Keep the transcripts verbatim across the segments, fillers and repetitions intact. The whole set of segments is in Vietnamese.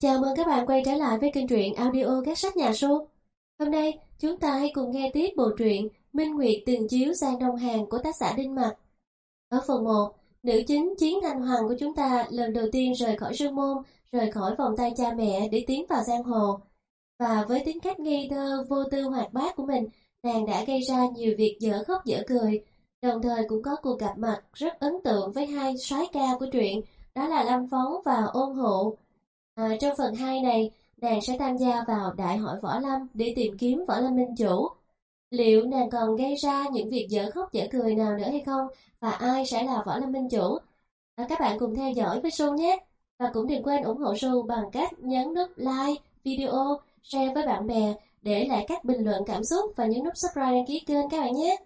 Chào mừng các bạn quay trở lại với kênh truyện audio Gác Sách Nhà Su. Hôm nay, chúng ta hãy cùng nghe tiếp bộ truyện Minh Nguyệt từng chiếu sang Đông Hàn của tác giả Đinh Mặc. Ở phần một, nữ chính Chiến Thanh Hoàng của chúng ta lần đầu tiên rời khỏi sư môn, rời khỏi vòng tay cha mẹ để tiến vào giang hồ. Và với tính cách ngây thơ, vô tư hoạt bát của mình, nàng đã gây ra nhiều việc dở khóc dở cười, đồng thời cũng có cuộc gặp mặt rất ấn tượng với hai soái ca của truyện, đó là Lâm Phóng và Ôn Hụ. À, trong phần hai này, nàng sẽ tham gia vào Đại hội Võ Lâm để tìm kiếm Võ Lâm Minh Chủ. Liệu nàng còn gây ra những việc dở khóc dở cười nào nữa hay không? Và ai sẽ là Võ Lâm Minh Chủ? À, các bạn cùng theo dõi với Su nhé! Và cũng đừng quên ủng hộ Su bằng cách nhấn nút like video, share với bạn bè, để lại các bình luận cảm xúc và nhấn nút subscribe đăng ký kênh các bạn nhé!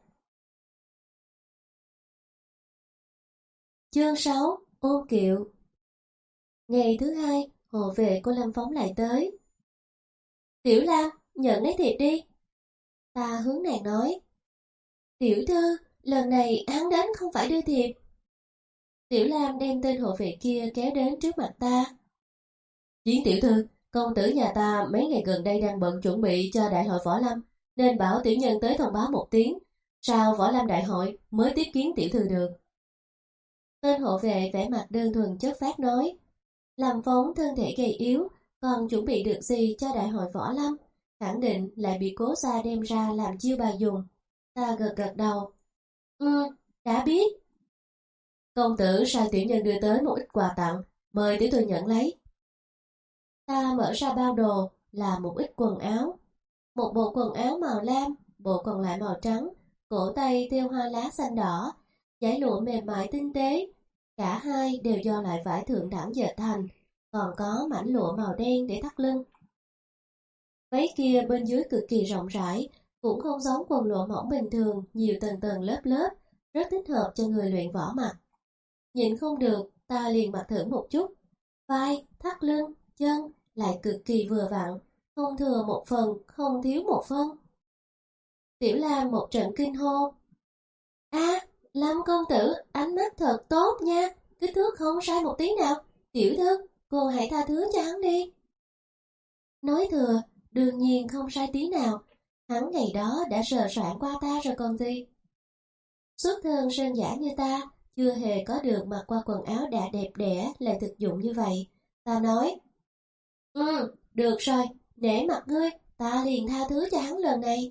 Chương sáu. Ôn Kiệu. Ngày thứ hai, hộ vệ của Lâm Phóng lại tới. Tiểu Lam, nhận lấy thiệp đi. Ta hướng nàng nói. Tiểu thư, lần này hắn đến không phải đưa thiệp. Tiểu Lam đem tên hộ vệ kia kéo đến trước mặt ta. Chiến tiểu thư, công tử nhà ta mấy ngày gần đây đang bận chuẩn bị cho đại hội Võ Lâm, nên bảo tiểu nhân tới thông báo một tiếng, sau Võ Lâm đại hội mới tiếp kiến tiểu thư được. Tên hộ vệ vẻ mặt đơn thuần chất phác nói. Lâm Phóng thân thể gầy yếu, còn chuẩn bị được gì cho đại hội Võ Lâm, khẳng định lại bị Cố gia đem ra làm chiêu bài dùng. Ta gật gật đầu. Ừ, đã biết. Công tử sai tiểu nhân đưa tới một ít quà tặng, mời tiểu thư nhận lấy. Ta mở ra bao đồ là một ít quần áo. Một bộ quần áo màu lam, bộ còn lại màu trắng, cổ tay thêu hoa lá xanh đỏ, dải lụa mềm mại tinh tế. Cả hai đều do loại vải thượng đẳng dệt thành, còn có mảnh lụa màu đen để thắt lưng. Váy kia bên dưới cực kỳ rộng rãi, cũng không giống quần lụa mỏng bình thường, nhiều tầng tầng lớp lớp, rất thích hợp cho người luyện võ mặc. Nhìn không được, ta liền mặc thử một chút. Vai, thắt lưng, chân lại cực kỳ vừa vặn, không thừa một phần, không thiếu một phân. Tiểu Lam một trận kinh hô. A, Lâm công tử, ánh mắt thật tốt nha, kích thước không sai một tí nào. Tiểu thư, cô hãy tha thứ cho hắn đi. Nói thừa, đương nhiên không sai tí nào. Hắn ngày đó đã sờ soạn qua ta rồi còn gì. Xuất thân sơn giả như ta, chưa hề có được mặc qua quần áo đã đẹp đẽ lại thực dụng như vậy. Ta nói, Ừ, được rồi, để mặt ngươi, ta liền tha thứ cho hắn lần này.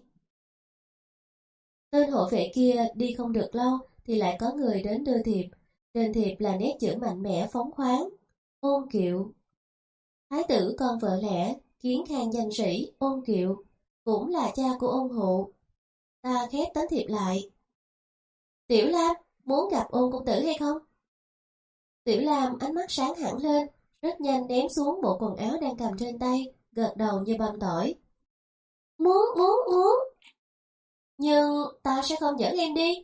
Tên hộ vệ kia đi không được lâu thì lại có người đến đưa thiệp. Trên thiệp là nét chữ mạnh mẽ phóng khoáng. Ôn Kiệu. Thái tử con vợ lẽ, kiến khang danh sĩ, Ôn Kiệu, cũng là cha của Ôn Hụ. Ta khép tấm thiệp lại. Tiểu Lam, muốn gặp Ôn công tử hay không? Tiểu Lam ánh mắt sáng hẳn lên, rất nhanh ném xuống bộ quần áo đang cầm trên tay, gật đầu như băm tỏi. Muốn, muốn, muốn. Nhưng ta sẽ không dẫn em đi.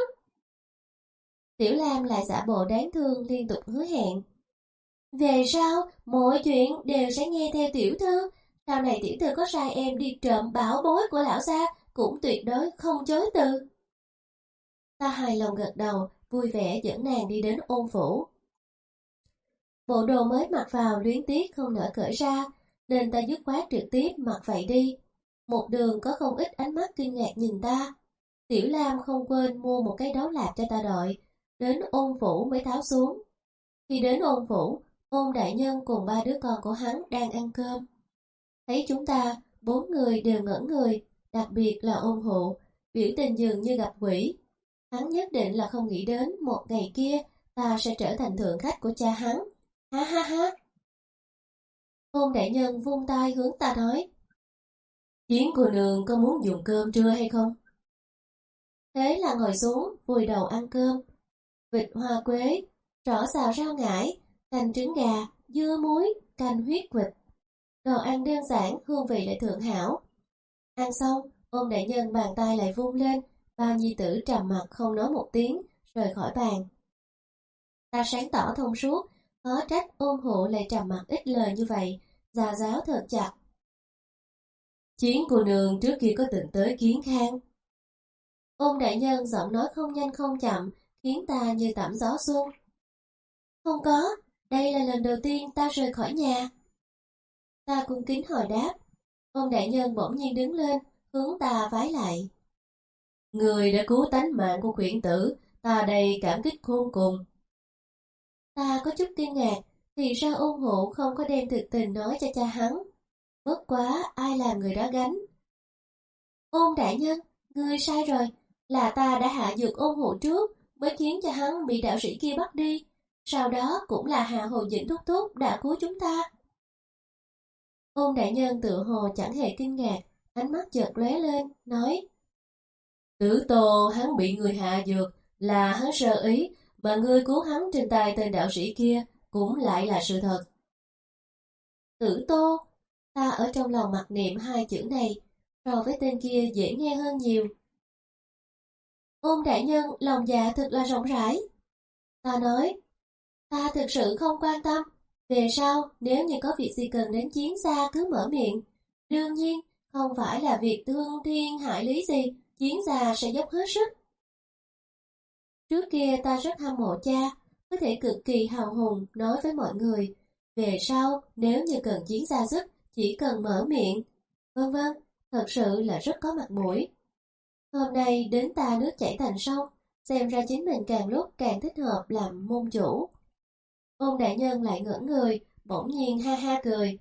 Tiểu Lam lại giả bộ đáng thương liên tục hứa hẹn. Về sau, mọi chuyện đều sẽ nghe theo tiểu thư. Sau này tiểu thư có sai em đi trộm bảo bối của lão gia, cũng tuyệt đối không chối từ. Ta hài lòng gật đầu, vui vẻ dẫn nàng đi đến Ôn phủ. Bộ đồ mới mặc vào luyến tiếc không nỡ cởi ra, nên ta dứt khoát trực tiếp mặc vậy đi. Một đường có không ít ánh mắt kinh ngạc nhìn ta. Tiểu Lam không quên mua một cái đấu lạp cho ta đội, đến Ôn phủ mới tháo xuống. Khi đến Ôn phủ, Ôn đại nhân cùng ba đứa con của hắn đang ăn cơm. Thấy chúng ta, bốn người đều ngẩn người, đặc biệt là Ôn Hụ, biểu tình dường như gặp quỷ. Hắn nhất định là không nghĩ đến một ngày kia ta sẽ trở thành thượng khách của cha hắn. Ha ha ha. Ôn đại nhân vung tay hướng ta nói. Chiến cô nương có muốn dùng cơm trưa hay không? Thế là ngồi xuống, vùi đầu ăn cơm. Vịt hoa quế, trỏ xào rau ngải, canh trứng gà, dưa muối, canh huyết vịt. Đồ ăn đơn giản, hương vị lại thượng hảo. Ăn xong, Ôn đại nhân bàn tay lại vung lên, bao nhi tử trầm mặt không nói một tiếng, rời khỏi bàn. Ta sáng tỏ thông suốt, khó trách Ôn Hụ lại trầm mặt ít lời như vậy, già giáo thật chặt. Chiến cô nương trước kia có từng tới kiến khang. Ôn đại nhân giọng nói không nhanh không chậm, khiến ta như tẩm gió xuân. Không có, đây là lần đầu tiên ta rời khỏi nhà. Ta cung kính hồi đáp. Ôn đại nhân bỗng nhiên đứng lên, hướng ta vái lại. Người đã cứu tánh mạng của khuyển tử, ta đây cảm kích khôn cùng. Ta có chút kinh ngạc, thì ra ôn hụ không có đem thực tình nói cho cha hắn. Bất quá ai làm người đó gánh. Ôn đại nhân, ngươi sai rồi, là ta đã hạ dược ôn hụ trước, mới khiến cho hắn bị đạo sĩ kia bắt đi. Sau đó cũng là Hạ Hồ Dĩnh thúc thúc đã cứu chúng ta. Ôn đại nhân tự hồ chẳng hề kinh ngạc, ánh mắt chợt lóe lên, nói. Tử Tô hắn bị người hạ dược, là hắn sơ ý, mà ngươi cứu hắn trên tay tên đạo sĩ kia, cũng lại là sự thật. Tử Tô, ta ở trong lòng mặc niệm hai chữ này, so với tên kia dễ nghe hơn nhiều. Ôn đại nhân lòng dạ thật là rộng rãi. Ta nói, ta thực sự không quan tâm, về sau nếu như có việc gì cần đến chiến xa cứ mở miệng. Đương nhiên, không phải là việc thương thiên hại lý gì, chiến gia sẽ dốc hết sức. Trước kia ta rất hâm mộ cha, có thể cực kỳ hào hùng nói với mọi người. Về sau, nếu như cần chiến gia giúp, chỉ cần mở miệng. Vân vân, thật sự là rất có mặt mũi. Hôm nay đến ta nước chảy thành sông, xem ra chính mình càng lúc càng thích hợp làm môn chủ. Ôn đại nhân lại ngẩn người, bỗng nhiên ha ha cười.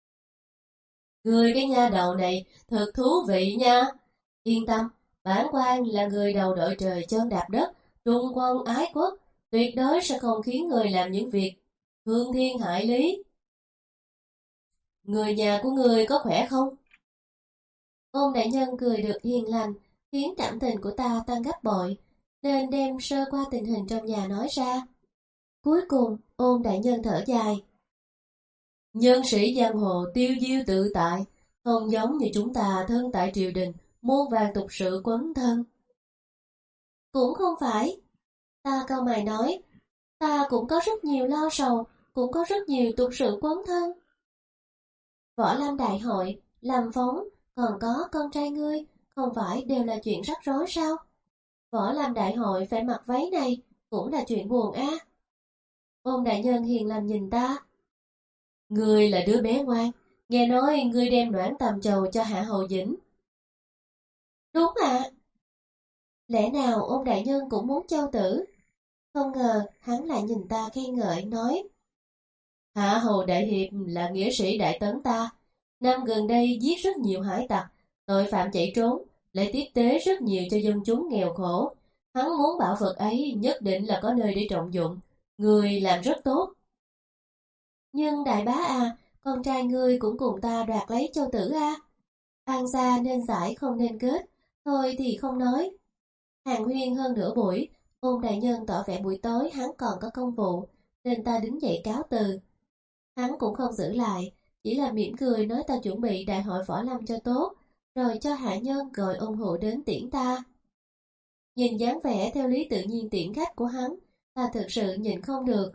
Người cái nha đầu này thật thú vị nha. Yên tâm, bản quan là người đầu đội trời chân đạp đất, trung quân ái quốc, tuyệt đối sẽ không khiến người làm những việc thương thiên hại lý. Người nhà của người có khỏe không? Ôn đại nhân cười được hiền lành, khiến cảm tình của ta tăng gấp bội, nên đem sơ qua tình hình trong nhà nói ra. Cuối cùng, ôn đại nhân thở dài. Nhân sĩ giang hồ tiêu diêu tự tại, không giống như chúng ta thân tại triều đình, muôn vàng tục sự quấn thân. Cũng không phải. Ta cau mày nói, ta cũng có rất nhiều lo sầu, cũng có rất nhiều tục sự quấn thân. Võ Lâm đại hội, làm phóng, còn có con trai ngươi, không phải đều là chuyện rắc rối sao? Võ Lâm đại hội phải mặc váy này, cũng là chuyện buồn a. À. Ôn đại nhân hiền lành nhìn ta. Ngươi là đứa bé ngoan, nghe nói ngươi đem noãn tầm trầu cho Hạ Hầu Dĩnh. Đúng ạ. À. Lẽ nào ôn đại nhân cũng muốn châu tử? Không ngờ hắn lại nhìn ta khen ngợi nói. Hạ Hầu Đại Hiệp là nghĩa sĩ đại tấn ta, năm gần đây giết rất nhiều hải tặc, tội phạm chạy trốn, lại tiếp tế rất nhiều cho dân chúng nghèo khổ. Hắn muốn bảo vật ấy nhất định là có nơi để trọng dụng, người làm rất tốt. Nhưng đại bá à, con trai ngươi cũng cùng ta đoạt lấy châu tử a. An gia nên giải không nên kết, thôi thì không nói. Hàng huyên hơn nửa buổi, ôn đại nhân tỏ vẻ buổi tối hắn còn có công vụ, nên ta đứng dậy cáo từ. Hắn cũng không giữ lại, chỉ là mỉm cười nói ta chuẩn bị đại hội võ lâm cho tốt, rồi cho hạ nhân gọi ôn hụ đến tiễn ta. Nhìn dáng vẻ theo lý tự nhiên tiễn khách của hắn, ta thực sự nhịn không được.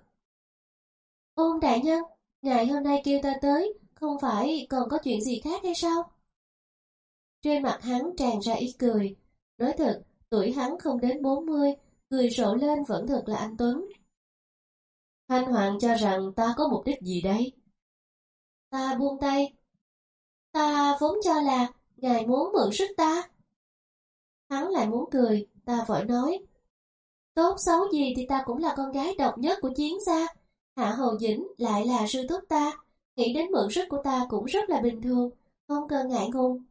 Ôn đại nhân, ngày hôm nay kêu ta tới, không phải còn có chuyện gì khác hay sao? Trên mặt hắn tràn ra ý cười, nói thật, tuổi hắn không đến bốn mươi, cười rộ lên vẫn thật là anh tuấn. Thanh Hoàng cho rằng ta có mục đích gì đây? Ta buông tay. Ta vốn cho là ngài muốn mượn sức ta. Hắn lại muốn cười, ta vội nói. Tốt xấu gì thì ta cũng là con gái độc nhất của chiến gia. Hạ Hầu Dĩnh lại là sư thúc ta, nghĩ đến mượn sức của ta cũng rất là bình thường, không cần ngại ngùng.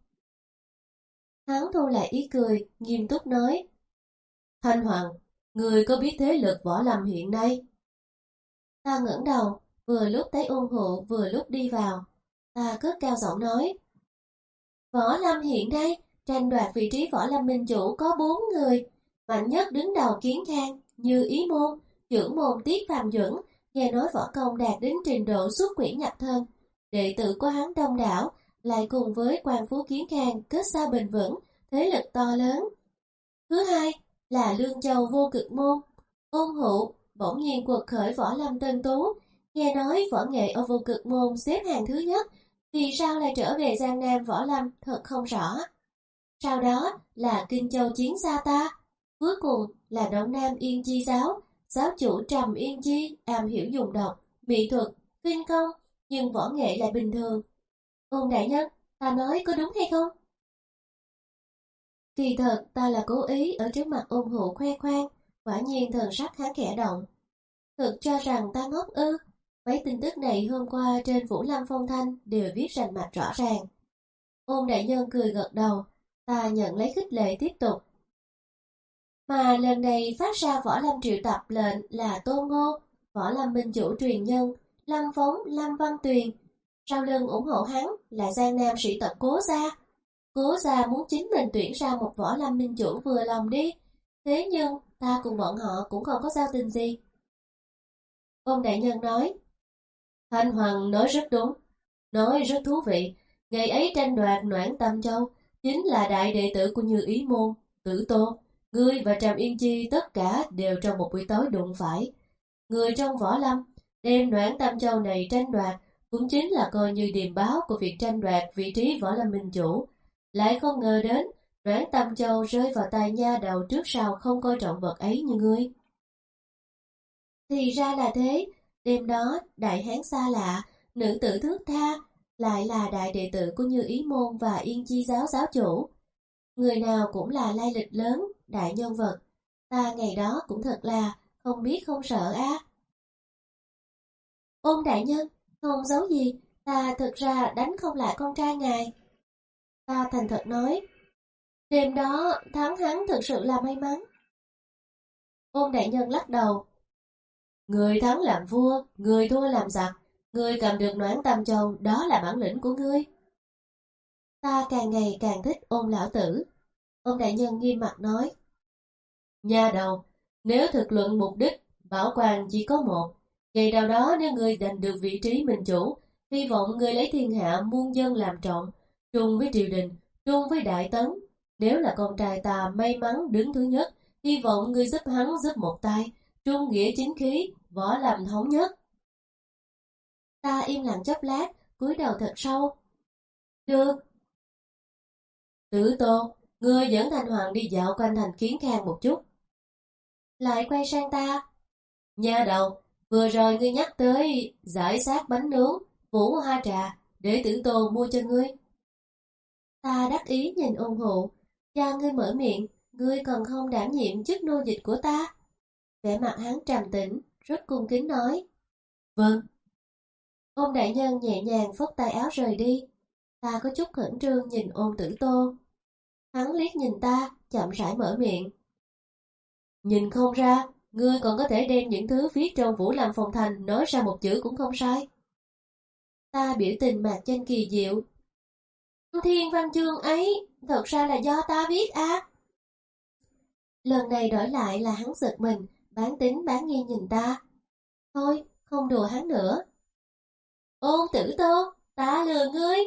Hắn thu lại ý cười, nghiêm túc nói. Thanh Hoàng, người có biết thế lực võ lâm hiện nay? Ta ngẩng đầu, vừa lúc thấy ôn hụ vừa lúc đi vào. Ta cất cao giọng nói. Võ lâm hiện nay, tranh đoạt vị trí võ lâm minh chủ có bốn người. Mạnh nhất đứng đầu Kiến Khang, Như Ý Môn, trưởng môn Tiết Phàm Duẩn, nghe nói võ công đạt đến trình độ xuất quỷ nhập thân. Đệ tử của hắn đông đảo, lại cùng với quan phú Kiến Khang kết giao bền vững, thế lực to lớn. Thứ hai là Lương Châu Vô Cực Môn, ôn hụ bỗng nhiên quật khởi võ lâm tân tú, nghe nói võ nghệ ở Vô Cực Môn xếp hàng thứ nhất, vì sao lại trở về Giang Nam võ lâm thật không rõ. Sau đó là Kinh Châu Chiến gia ta, cuối cùng là Đông Nam Yên Chi giáo, giáo chủ Trầm Yên Chi am hiểu dùng độc, mỹ thuật, kinh công, nhưng võ nghệ lại bình thường, Ôn đại nhân, ta nói có đúng hay không? Kỳ thật ta là cố ý ở trước mặt ôn hụ khoe khoang, quả nhiên thần sắc hắn khẽ động. Thực cho rằng ta ngốc ư? Mấy tin tức này hôm qua trên Vũ Lâm Phong Thanh đều viết rành mạch rõ ràng. Ôn đại nhân cười gật đầu, ta nhận lấy khích lệ tiếp tục. Mà lần này phát ra Võ Lâm triệu tập lệnh là Tôn Ngô, Võ Lâm minh chủ truyền nhân, Lâm Phóng, Lâm Văn Tuyền. Sau lưng ủng hộ hắn là Giang Nam sĩ tộc Cố Gia. Cố Gia muốn chính mình tuyển ra một Võ Lâm minh chủ vừa lòng đi. Thế nhưng ta cùng bọn họ cũng không có giao tình gì. Ôn đại nhân nói, Thanh Hoàng nói rất đúng, nói rất thú vị. Ngày ấy tranh đoạt Noãn Tâm Châu chính là đại đệ tử của Như Ý Môn, Tử Tô. Ngươi và Trầm Yên Chi tất cả đều trong một buổi tối đụng phải. Người trong Võ Lâm đem Noãn Tâm Châu này tranh đoạt cũng chính là coi như điềm báo của việc tranh đoạt vị trí Võ Lâm minh chủ. Lại không ngờ đến Noãn Tâm Châu rơi vào tay nha đầu trước sau không coi trọng vật ấy như ngươi. Thì ra là thế, đêm đó đại hán xa lạ, nữ tử thước tha, lại là đại đệ tử của Như Ý Môn và Yên Chi giáo giáo chủ. Người nào cũng là lai lịch lớn, đại nhân vật. Ta ngày đó cũng thật là không biết không sợ á. À. Ôn đại nhân, không giấu gì, ta thực ra đánh không lại con trai ngài. Ta thành thật nói, đêm đó thắng hắn thực sự là may mắn. Ôn đại nhân lắc đầu. Người thắng làm vua, người thua làm giặc, người cầm được Noãn Tâm Châu, đó là bản lĩnh của ngươi. Ta càng ngày càng thích Ôn lão tử. Ôn đại nhân nghiêm mặt nói. Nha đầu, nếu thực luận mục đích, bảo quan chỉ có một. Ngày nào đó nếu ngươi giành được vị trí minh chủ, hy vọng ngươi lấy thiên hạ muôn dân làm trọng, trung với triều đình, trung với đại tấn. Nếu là con trai ta may mắn đứng thứ nhất, hy vọng ngươi giúp hắn giúp một tay, trung nghĩa chính khí, võ làm thống nhất. Ta im lặng chốc lát, cúi đầu thật sâu. Được. Tử Tô, ngươi dẫn Thanh Hoàng đi dạo quanh thành Kiến Khang một chút. Lại quay sang ta. Nha đầu, vừa rồi ngươi nhắc tới giải sát bánh nướng, vũ hoa trà, để Tử Tô mua cho ngươi. Ta đắc ý nhìn ôn hụ, cha ngươi mở miệng, ngươi còn không đảm nhiệm chức nô dịch của ta. Vẻ mặt hắn trầm tĩnh, rất cung kính nói. Vâng. Ôn đại nhân nhẹ nhàng phất tay áo rời đi. Ta có chút khẩn trương nhìn Ôn Tử Tô. Hắn liếc nhìn ta, chậm rãi mở miệng. Nhìn không ra, ngươi còn có thể đem những thứ viết trong Vũ Lâm Phong Thành nói ra một chữ cũng không sai. Ta biểu tình mạc danh kỳ diệu. Thiên văn chương ấy, thật ra là do ta viết à. Lần này đổi lại là hắn giật mình, bán tín bán nghi nhìn ta. Thôi, không đùa hắn nữa. Ôn Tử Tô, ta lừa ngươi.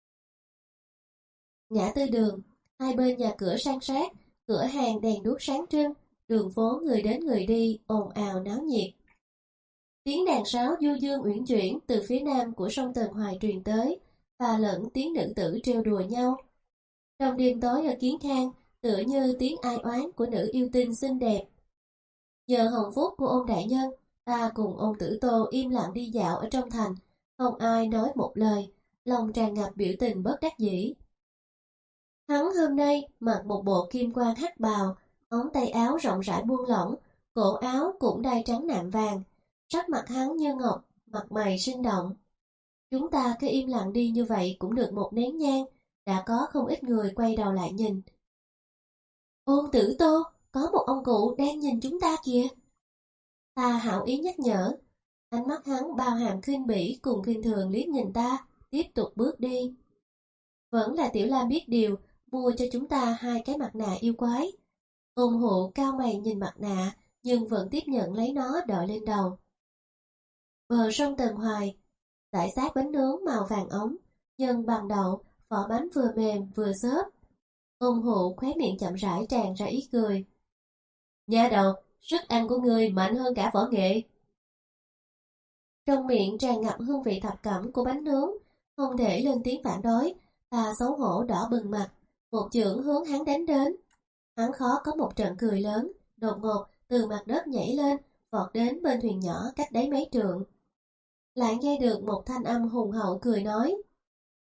Ngã tư đường, hai bên nhà cửa san sát, cửa hàng đèn đuốc sáng trưng, đường phố người đến người đi, ồn ào náo nhiệt. Tiếng đàn sáo du dương uyển chuyển từ phía nam của sông Tần Hoài truyền tới, và lẫn tiếng nữ tử trêu đùa nhau. Trong đêm tối ở Kiến Khang, tựa như tiếng ai oán của nữ yêu tinh xinh đẹp. Nhờ hồng phúc của Ôn đại nhân, ta cùng Ôn Tử Tô im lặng đi dạo ở trong thành, không ai nói một lời, lòng tràn ngập biểu tình bất đắc dĩ. Hắn hôm nay mặc một bộ kim quan hắc bào, ống tay áo rộng rãi buông lỏng, cổ áo cũng đai trắng nạm vàng, sắc mặt hắn như ngọc, mặt mày sinh động. Chúng ta cứ im lặng đi như vậy cũng được một nén nhang, đã có không ít người quay đầu lại nhìn. Ôn Tử Tô, có một ông cụ đang nhìn chúng ta kìa. Ta hảo ý nhắc nhở, ánh mắt hắn bao hàm khinh bỉ cùng khinh thường liếc nhìn ta, tiếp tục bước đi. Vẫn là Tiểu Lam biết điều, mua cho chúng ta hai cái mặt nạ yêu quái. Ôn hộ cao mày nhìn mặt nạ, nhưng vẫn tiếp nhận lấy nó đội lên đầu. Bờ sông Tần Hoài, giải sát bánh nướng màu vàng ống, nhân bằng đậu, vỏ bánh vừa mềm vừa xốp. Ôn hộ khóe miệng chậm rãi tràn ra ý cười. Nha đầu, sức ăn của ngươi mạnh hơn cả võ nghệ. Trong miệng tràn ngập hương vị thập cẩm của bánh nướng, không thể lên tiếng phản đối, ta xấu hổ đỏ bừng mặt, một chưởng hướng hắn đánh đến. Hắn khó có một trận cười lớn, đột ngột từ mặt đất nhảy lên, vọt đến bên thuyền nhỏ cách đấy mấy trượng. Lại nghe được một thanh âm hùng hậu cười nói.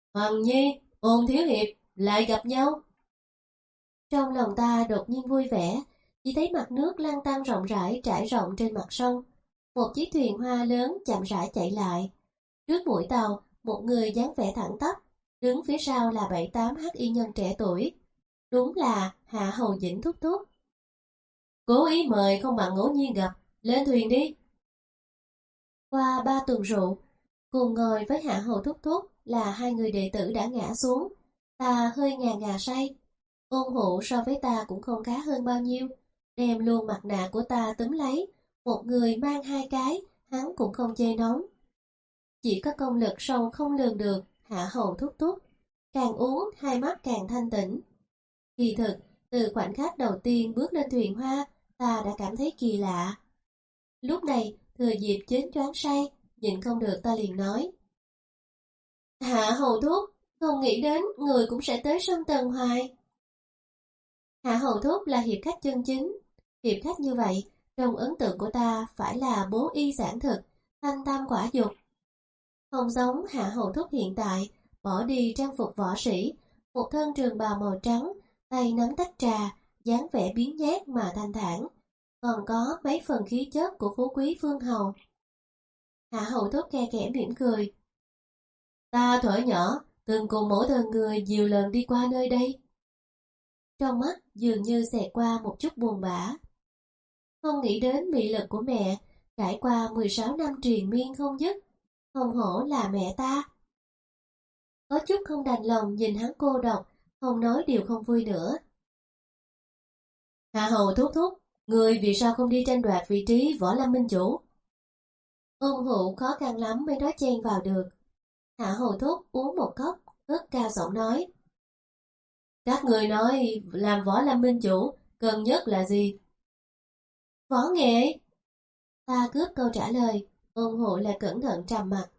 Hoàng Nhi, Ôn Thiếu Hiệp, lại gặp nhau. Trong lòng ta đột nhiên vui vẻ, chỉ thấy mặt nước lăn tăn rộng rãi trải rộng trên mặt sông. Một chiếc thuyền hoa lớn chậm rãi chạy lại. Trước mũi tàu, một người dáng vẻ thẳng tắp, đứng phía sau là bảy tám hắc y nhân trẻ tuổi. Đúng là Hạ Hầu Dĩnh thúc thúc. Cố ý mời không bằng ngẫu nhiên gặp, lên thuyền đi. Qua ba tuần rượu, cùng ngồi với Hạ Hầu thúc thúc là hai người đệ tử đã ngã xuống. Ta hơi ngà ngà say. Ôn Hụ so với ta cũng không khá hơn bao nhiêu, đem luôn mặt nạ của ta túm lấy. Một người mang hai cái, hắn cũng không chê nóng. Chỉ có công lực sâu không lường được, Hạ Hầu thúc thúc. Càng uống, hai mắt càng thanh tĩnh. Kỳ thực, từ khoảnh khắc đầu tiên bước lên thuyền hoa, ta đã cảm thấy kỳ lạ. Lúc này, thừa dịp chến choáng say, nhịn không được ta liền nói. Hạ Hầu thúc, không nghĩ đến người cũng sẽ tới sông Tần Hoài. Hạ Hầu thúc là hiệp khách chân chính. Hiệp khách như vậy, trong ấn tượng của ta phải là bố y giản thực, thanh tam quả dục. Không giống Hạ Hầu thúc hiện tại, bỏ đi trang phục võ sĩ, một thân trường bào màu trắng, tay nắm tách trà, dáng vẻ biến nhát mà thanh thản, còn có mấy phần khí chất của phú quý phương hầu. Hạ Hầu thúc khe khẽ mỉm cười. Ta thuở nhỏ, từng cùng mỗi thân người nhiều lần đi qua nơi đây. Trong mắt dường như xẹt qua một chút buồn bã. Không nghĩ đến mị lực của mẹ, trải qua mười sáu năm triền miên không dứt, không hổ là mẹ ta. Có chút không đành lòng nhìn hắn cô độc, không nói điều không vui nữa. Hạ Hầu thúc thúc, người vì sao không đi tranh đoạt vị trí võ lâm minh chủ? Ôn Hụ khó khăn lắm mới nói chen vào được. Hạ Hầu thúc uống một cốc, cất cao giọng nói. Các người nói làm võ lâm minh chủ, cần nhất là gì? Võ nghệ. Ta cướp câu trả lời, Ôn Hụ lại cẩn thận trầm mặt.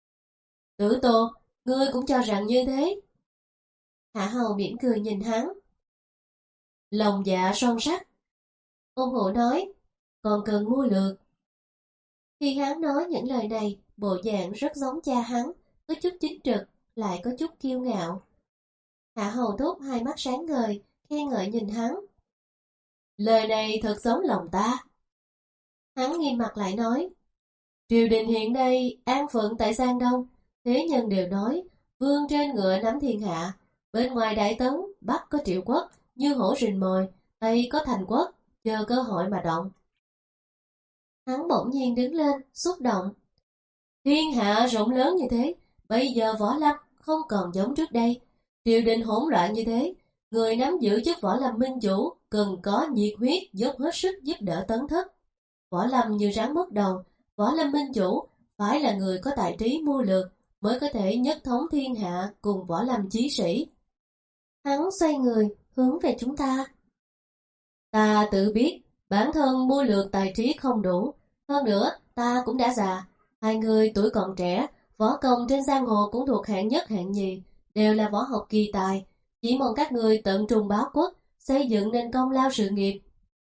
Tử Tô, ngươi cũng cho rằng như thế. Hạ Hầu mỉm cười nhìn hắn. Lòng dạ son sắt. Ôn Hụ nói, còn cần mua lược. Khi hắn nói những lời này, bộ dạng rất giống cha hắn, có chút chính trực, lại có chút kiêu ngạo. Hạ Hầu thúc hai mắt sáng ngời, khen ngợi nhìn hắn. Lời này thật giống lòng ta. Hắn nghiêm mặt lại nói. Triều đình hiện nay an phận tại Giang Đông, thế nhân đều nói, vương trên ngựa nắm thiên hạ. Bên ngoài Đại Tấn, Bắc có Triệu Quốc, như hổ rình mồi, Tây có Thành Quốc, chờ cơ hội mà động. Hắn bỗng nhiên đứng lên, xúc động. Thiên hạ rộng lớn như thế, bây giờ võ lâm không còn giống trước đây. Triều đình hỗn loạn như thế, người nắm giữ chức võ lâm minh chủ cần có nhiệt huyết dốc hết sức giúp đỡ tấn thất. Võ lâm như rắn mất đầu, võ lâm minh chủ phải là người có tài trí mưu lược mới có thể nhất thống thiên hạ cùng võ lâm chí sĩ. Hắn xoay người, hướng về chúng ta. Ta tự biết, bản thân mưu lược tài trí không đủ. Hơn nữa, ta cũng đã già. Hai người tuổi còn trẻ, võ công trên giang hồ cũng thuộc hạng nhất hạng nhì, đều là võ học kỳ tài. Chỉ mong các người tận trung báo quốc, xây dựng nên công lao sự nghiệp.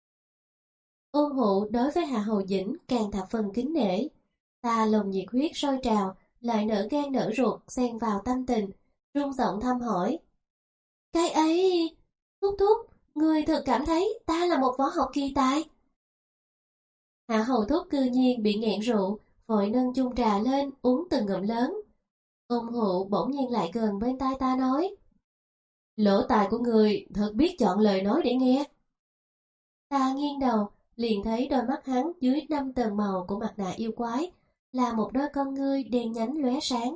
Ôn Hụ đối với Hạ Hầu Dĩnh càng thập phần kính nể. Ta lòng nhiệt huyết sôi trào, lại nở gan nở ruột xen vào tâm tình, rung giọng thăm hỏi. Cái ấy, thúc thúc, người thật cảm thấy ta là một võ học kỳ tài. Hạ Hầu thúc cư nhiên bị nghẹn rượu, vội nâng chung trà lên uống từng ngụm lớn. Ôn Hụ bỗng nhiên lại gần bên tai ta nói. Lỗ tai của người thật biết chọn lời nói để nghe. Ta nghiêng đầu, liền thấy đôi mắt hắn dưới năm tầng màu của mặt nạ yêu quái, là một đôi con ngươi đen nhánh lóe sáng.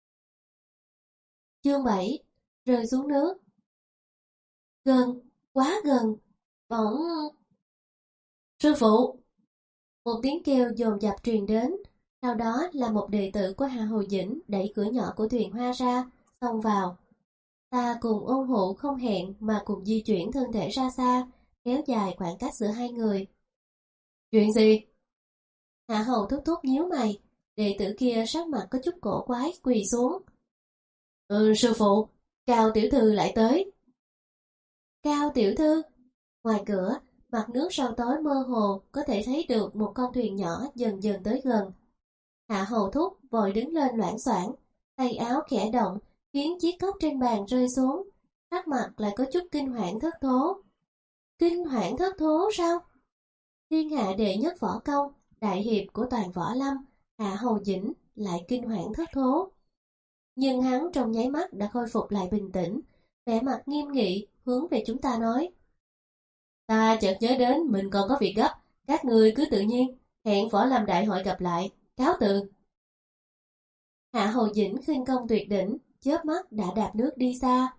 Chương bảy, rơi xuống nước. Gần, quá gần, bỗng... Sư phụ! Một tiếng kêu dồn dập truyền đến, sau đó là một đệ tử của Hạ Hầu Dĩnh đẩy cửa nhỏ của thuyền hoa ra, xông vào. Ta cùng Ôn Hụ không hẹn mà cùng di chuyển thân thể ra xa, kéo dài khoảng cách giữa hai người. Chuyện gì? Hạ Hầu thúc thúc nhíu mày, đệ tử kia sắc mặt có chút cổ quái quỳ xuống. Ừ, sư phụ, Cao tiểu thư lại tới. Cao tiểu thư? Ngoài cửa, mặt nước sau tối mơ hồ có thể thấy được một con thuyền nhỏ dần dần tới gần. Hạ Hầu thúc vội đứng lên loảng xoảng, tay áo khẽ động, khiến chiếc cốc trên bàn rơi xuống, sắc mặt lại có chút kinh hoảng thất thố. Kinh hoảng thất thố sao? Thiên hạ đệ nhất võ công, đại hiệp của toàn võ lâm, Hạ Hầu Dĩnh lại kinh hoảng thất thố. Nhưng hắn trong nháy mắt đã khôi phục lại bình tĩnh, vẻ mặt nghiêm nghị hướng về chúng ta nói: Ta chợt nhớ đến mình còn có việc gấp, các người cứ tự nhiên, hẹn võ lâm đại hội gặp lại, cáo từ. Hạ Hầu Dĩnh khinh công tuyệt đỉnh, chớp mắt đã đạp nước đi xa.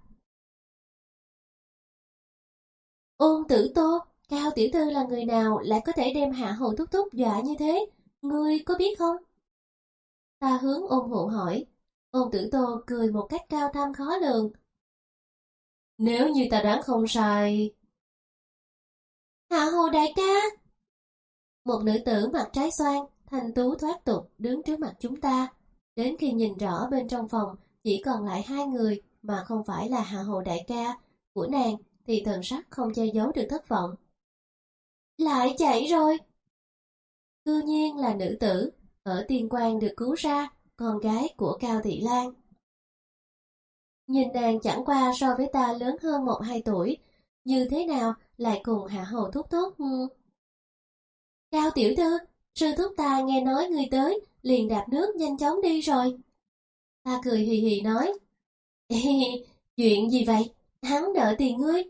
Ôn Tử Tô, Cao tiểu thư là người nào lại có thể đem Hạ Hầu thúc thúc dọa như thế, ngươi có biết không? Ta hướng Ôn Hụ hỏi. Ôn Tử Tô cười một cách cao thâm khó lường. Nếu như ta đoán không sai... Hạ Hầu đại ca! Một nữ tử mặt trái xoan, thanh tú thoát tục đứng trước mặt chúng ta. Đến khi nhìn rõ bên trong phòng chỉ còn lại hai người mà không phải là Hạ Hầu đại ca của nàng thì thần sắc không che giấu được thất vọng. Lại chạy rồi! Cư nhiên là nữ tử, ở Tiên Quan được cứu ra, con gái của Cao Thị Lan. Nhìn nàng chẳng qua so với ta lớn hơn một hai tuổi, như thế nào lại cùng Hạ Hầu thúc thúc? Cao tiểu thư, sư thúc ta nghe nói ngươi tới, liền đạp nước nhanh chóng đi rồi. Ta cười hì hì nói, chuyện gì vậy? Hắn nợ tiền ngươi.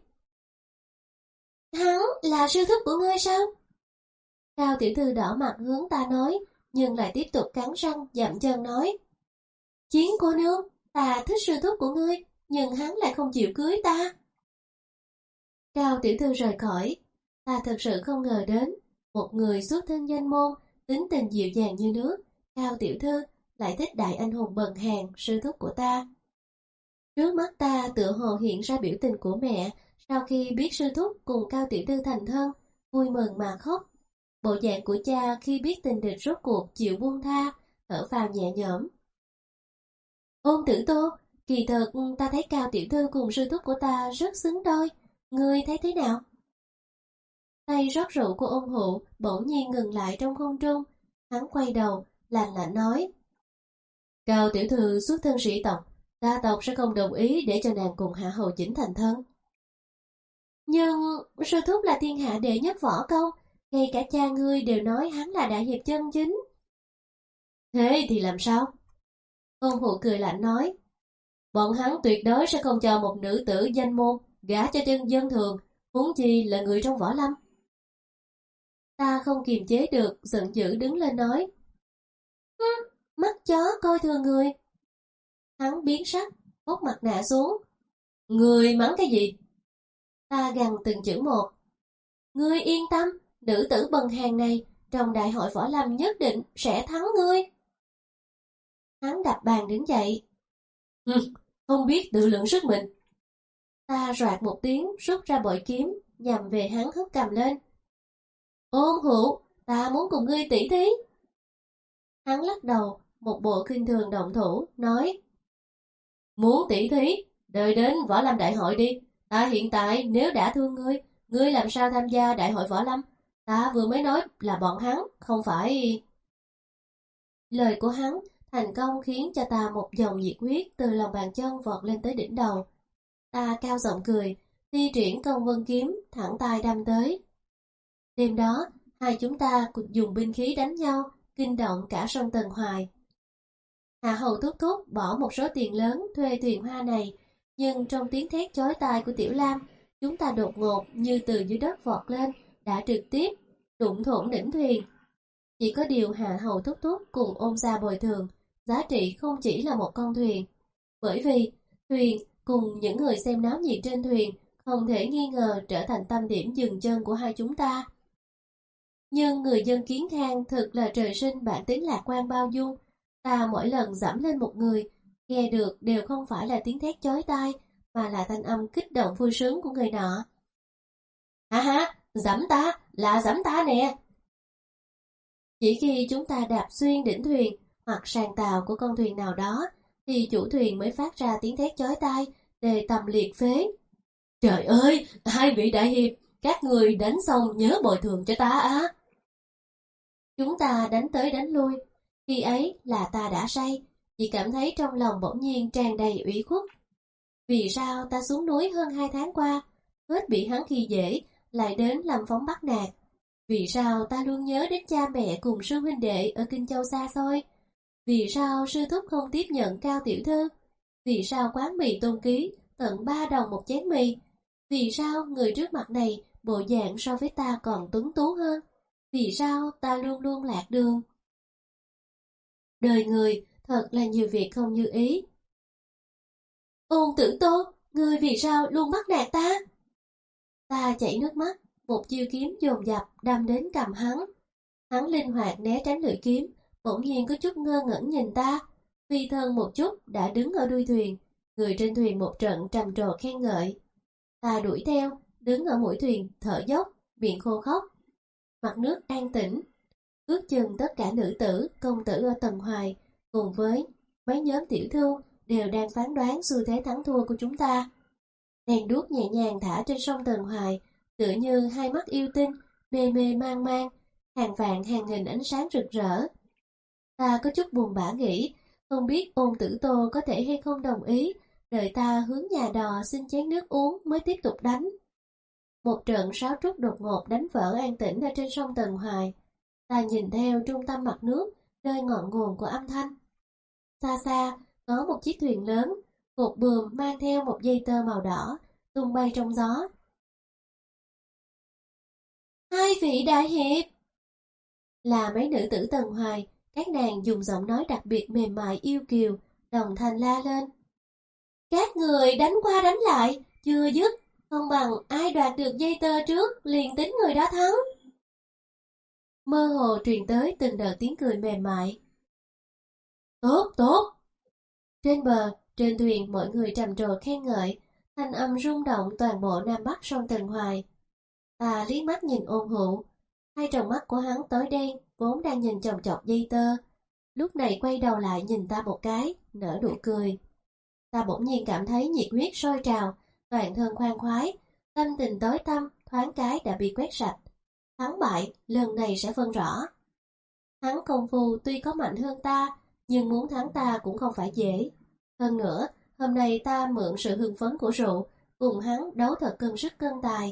Hắn là sư thúc của ngươi sao? Cao tiểu thư đỏ mặt hướng ta nói, nhưng lại tiếp tục cắn răng dậm chân nói, Chiến cô nương, ta thích sư thúc của ngươi, nhưng hắn lại không chịu cưới ta. Cao tiểu thư rời khỏi, ta thật sự không ngờ đến, một người xuất thân danh môn, tính tình dịu dàng như nước, Cao tiểu thư lại thích đại anh hùng bần hàn, sư thúc của ta. Trước mắt ta tựa hồ hiện ra biểu tình của mẹ, sau khi biết sư thúc cùng Cao tiểu thư thành thân, vui mừng mà khóc. Bộ dạng của cha khi biết tình địch rốt cuộc chịu buông tha, thở phào nhẹ nhõm. Ôn Tử Tô, kỳ thực ta thấy Cao tiểu thư cùng sư thúc của ta rất xứng đôi, ngươi thấy thế nào? Tay rót rượu của Ôn Hụ bỗng nhiên ngừng lại trong không trung, hắn quay đầu, lạnh lạnh nói, Cao tiểu thư xuất thân sĩ tộc, ta tộc sẽ không đồng ý để cho nàng cùng Hạ Hầu Dĩnh thành thân. Nhưng sư thúc là thiên hạ đệ nhất võ công, ngay cả cha ngươi đều nói hắn là đại hiệp chân chính. Thế thì làm sao? Ôn Hụ cười lạnh nói, bọn hắn tuyệt đối sẽ không cho một nữ tử danh môn gả cho chân dân thường, huống chi là người trong võ lâm. Ta không kiềm chế được, giận dữ đứng lên nói, Hứ, mắt chó coi thường người. Hắn biến sắc, bốc mặt nạ xuống. Người mắng cái gì? Ta gằn từng chữ một. Ngươi yên tâm, nữ tử bần hàn này trong đại hội võ lâm nhất định sẽ thắng ngươi. Hắn đập bàn đứng dậy. Hừ, không biết tự lượng sức mình. Ta roạt một tiếng rút ra bội kiếm, nhằm về hắn hất cầm lên. Ôn Hụ, ta muốn cùng ngươi tỷ thí. Hắn lắc đầu, một bộ khinh thường động thủ, nói, muốn tỷ thí, đợi đến võ lâm đại hội đi. Ta hiện tại nếu đã thương ngươi, ngươi làm sao tham gia đại hội võ lâm? Ta vừa mới nói là bọn hắn, không phải... Lời của hắn thành công khiến cho ta một dòng nhiệt huyết từ lòng bàn chân vọt lên tới đỉnh đầu. Ta cao giọng cười, thi triển công vân kiếm, thẳng tay đâm tới. Đêm đó, hai chúng ta cùng dùng binh khí đánh nhau, kinh động cả sông Tần Hoài. Hạ Hầu thúc thúc bỏ một số tiền lớn thuê thuyền hoa này, nhưng trong tiếng thét chói tai của Tiểu Lam, chúng ta đột ngột như từ dưới đất vọt lên, đã trực tiếp đụng thủng đỉnh thuyền. Chỉ có điều Hạ Hầu thúc thúc cùng Ôn gia bồi thường, giá trị không chỉ là một con thuyền. Bởi vì thuyền cùng những người xem náo nhiệt trên thuyền không thể nghi ngờ trở thành tâm điểm dừng chân của hai chúng ta. Nhưng người dân Kiến Khang thực là trời sinh bản tính lạc quan bao dung. Ta mỗi lần dẫm lên một người, nghe được đều không phải là tiếng thét chói tai, mà là thanh âm kích động vui sướng của người nọ. Ha ha, dẫm ta, là dẫm ta nè. Chỉ khi chúng ta đạp xuyên đỉnh thuyền hoặc sàn tàu của con thuyền nào đó, thì chủ thuyền mới phát ra tiếng thét chói tai, đề tầm liệt phế. Trời ơi, hai vị đại hiệp, các người đánh xong nhớ bồi thường cho ta á. Chúng ta đánh tới đánh lui, khi ấy là ta đã say, Chị cảm thấy trong lòng bỗng nhiên tràn đầy ủy khuất. Vì sao ta xuống núi hơn hai tháng qua, hết bị hắn khi dễ, lại đến làm phóng bắt nạt? Vì sao ta luôn nhớ đến cha mẹ cùng sư huynh đệ ở Kinh Châu xa xôi? Vì sao sư thúc không tiếp nhận Cao tiểu thư? Vì sao quán mì Tôn Ký tận ba đồng một chén mì? Vì sao người trước mặt này bộ dạng so với ta còn tuấn tú hơn? Vì sao ta luôn luôn lạc đường? Đời người thật là nhiều việc không như ý. Ôn Tử Tô, ngươi vì sao luôn bắt nạt ta? Ta chảy nước mắt, một chiêu kiếm dồn dập đâm đến cầm hắn. Hắn linh hoạt né tránh lưỡi kiếm, bỗng nhiên có chút ngơ ngẩn nhìn ta. Phi thân một chút đã đứng ở đuôi thuyền, người trên thuyền một trận trầm trồ khen ngợi. Ta đuổi theo, đứng ở mũi thuyền, thở dốc, miệng khô khóc. Mặt nước an tĩnh, ước chừng tất cả nữ tử, công tử ở Tần Hoài, cùng với mấy nhóm tiểu thư đều đang phán đoán xu thế thắng thua của chúng ta. Đèn đuốc nhẹ nhàng thả trên sông Tần Hoài, tựa như hai mắt yêu tinh, mê mê mang mang, hàng vạn hàng nghìn ánh sáng rực rỡ. Ta có chút buồn bã nghĩ, không biết Ôn Tử Tô có thể hay không đồng ý, đợi ta hướng nhà đò xin chén nước uống mới tiếp tục đánh. Một trận sáo trúc đột ngột đánh vỡ an tĩnh ở trên sông Tần Hoài. Ta nhìn theo trung tâm mặt nước, nơi ngọn nguồn của âm thanh. Xa xa, có một chiếc thuyền lớn, cột buồm mang theo một dây tơ màu đỏ, tung bay trong gió. Hai vị đại hiệp! Là mấy nữ tử Tần Hoài, các nàng dùng giọng nói đặc biệt mềm mại yêu kiều, đồng thanh la lên. Các người đánh qua đánh lại, chưa dứt, không bằng ai đoạt được dây tơ trước, liền tính người đó thắng. Mơ hồ truyền tới từng đợt tiếng cười mềm mại. Tốt, tốt! Trên bờ, trên thuyền mọi người trầm trồ khen ngợi, thanh âm rung động toàn bộ Nam Bắc sông Tần Hoài. Ta liếc mắt nhìn Ôn Hữu, hai tròng mắt của hắn tối đen, vốn đang nhìn chòng chọc dây tơ. Lúc này quay đầu lại nhìn ta một cái, nở nụ cười. Ta bỗng nhiên cảm thấy nhiệt huyết sôi trào, toàn thân khoan khoái, tâm tình tối tăm, thoáng cái đã bị quét sạch. Thắng bại, lần này sẽ phân rõ. Hắn công phu tuy có mạnh hơn ta, nhưng muốn thắng ta cũng không phải dễ. Hơn nữa, hôm nay ta mượn sự hưng phấn của rượu, cùng hắn đấu thật cân sức cân tài.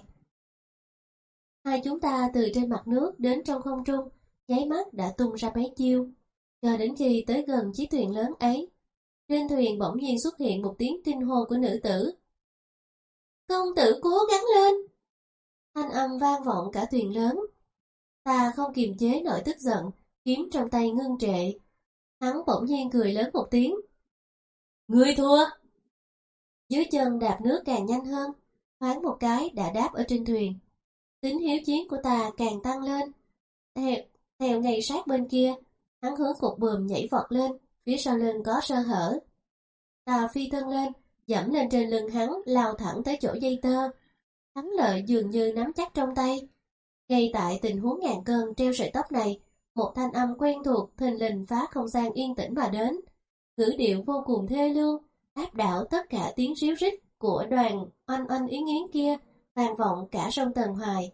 Hai chúng ta từ trên mặt nước đến trong không trung, nháy mắt đã tung ra mấy chiêu. Cho đến khi tới gần chiếc thuyền lớn ấy, trên thuyền bỗng nhiên xuất hiện một tiếng kinh hô của nữ tử. Công tử cố gắng lên! Thanh âm vang vọng cả thuyền lớn. Ta không kiềm chế nổi tức giận, kiếm trong tay ngưng trệ. Hắn bỗng nhiên cười lớn một tiếng. Ngươi thua! Dưới chân đạp nước càng nhanh hơn, thoáng một cái đã đáp ở trên thuyền. Tính hiếu chiến của ta càng tăng lên. Theo, theo ngay sát bên kia, hắn hướng cột buồm nhảy vọt lên, phía sau lưng có sơ hở. Ta phi thân lên, dẫm lên trên lưng hắn, lao thẳng tới chỗ dây tơ. Thắng lợi dường như nắm chắc trong tay. Ngay tại tình huống ngàn cân treo sợi tóc này, một thanh âm quen thuộc thình lình phá không gian yên tĩnh mà đến. Ngữ điệu vô cùng thê lương, áp đảo tất cả tiếng ríu rít của đoàn oanh oanh yến yến kia, vang vọng cả sông Tần Hoài.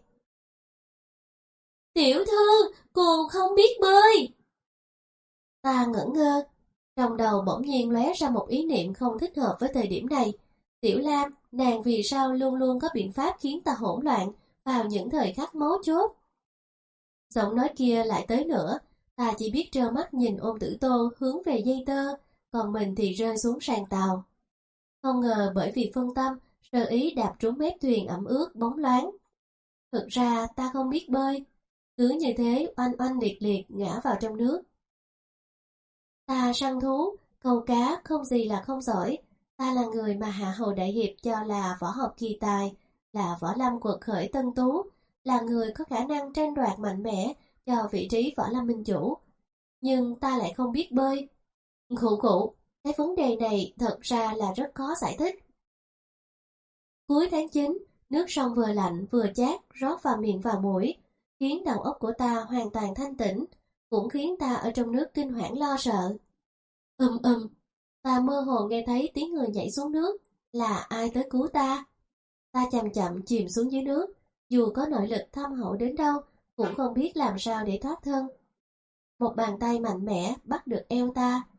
Tiểu thư, cô không biết bơi! Ta ngẩn ngơ, trong đầu bỗng nhiên lóe ra một ý niệm không thích hợp với thời điểm này. Tiểu Lam, nàng vì sao luôn luôn có biện pháp khiến ta hỗn loạn vào những thời khắc mấu chốt? Giọng nói kia lại tới nữa, ta chỉ biết trơ mắt nhìn Ôn Tử Tô hướng về dây tơ, còn mình thì rơi xuống sàn tàu. Không ngờ bởi vì phân tâm, sơ ý đạp trúng mép thuyền ẩm ướt bóng loáng. Thực ra ta không biết bơi, cứ như thế oanh oanh liệt liệt ngã vào trong nước. Ta săn thú, câu cá không gì là không giỏi. Ta là người mà Hạ Hầu Đại Hiệp cho là võ học kỳ tài, là võ lâm quật khởi tân tú, là người có khả năng tranh đoạt mạnh mẽ cho vị trí võ lâm minh chủ. Nhưng ta lại không biết bơi. Khụ khụ, cái vấn đề này thật ra là rất khó giải thích. Cuối tháng chín, nước sông vừa lạnh vừa chát rót vào miệng vào mũi, khiến đầu óc của ta hoàn toàn thanh tĩnh, cũng khiến ta ở trong nước kinh hoảng lo sợ. Ừm ừm, ta mơ hồ nghe thấy tiếng người nhảy xuống nước, là ai tới cứu ta. Ta chậm chậm chìm xuống dưới nước, dù có nội lực thâm hậu đến đâu, cũng không biết làm sao để thoát thân. Một bàn tay mạnh mẽ bắt được eo ta,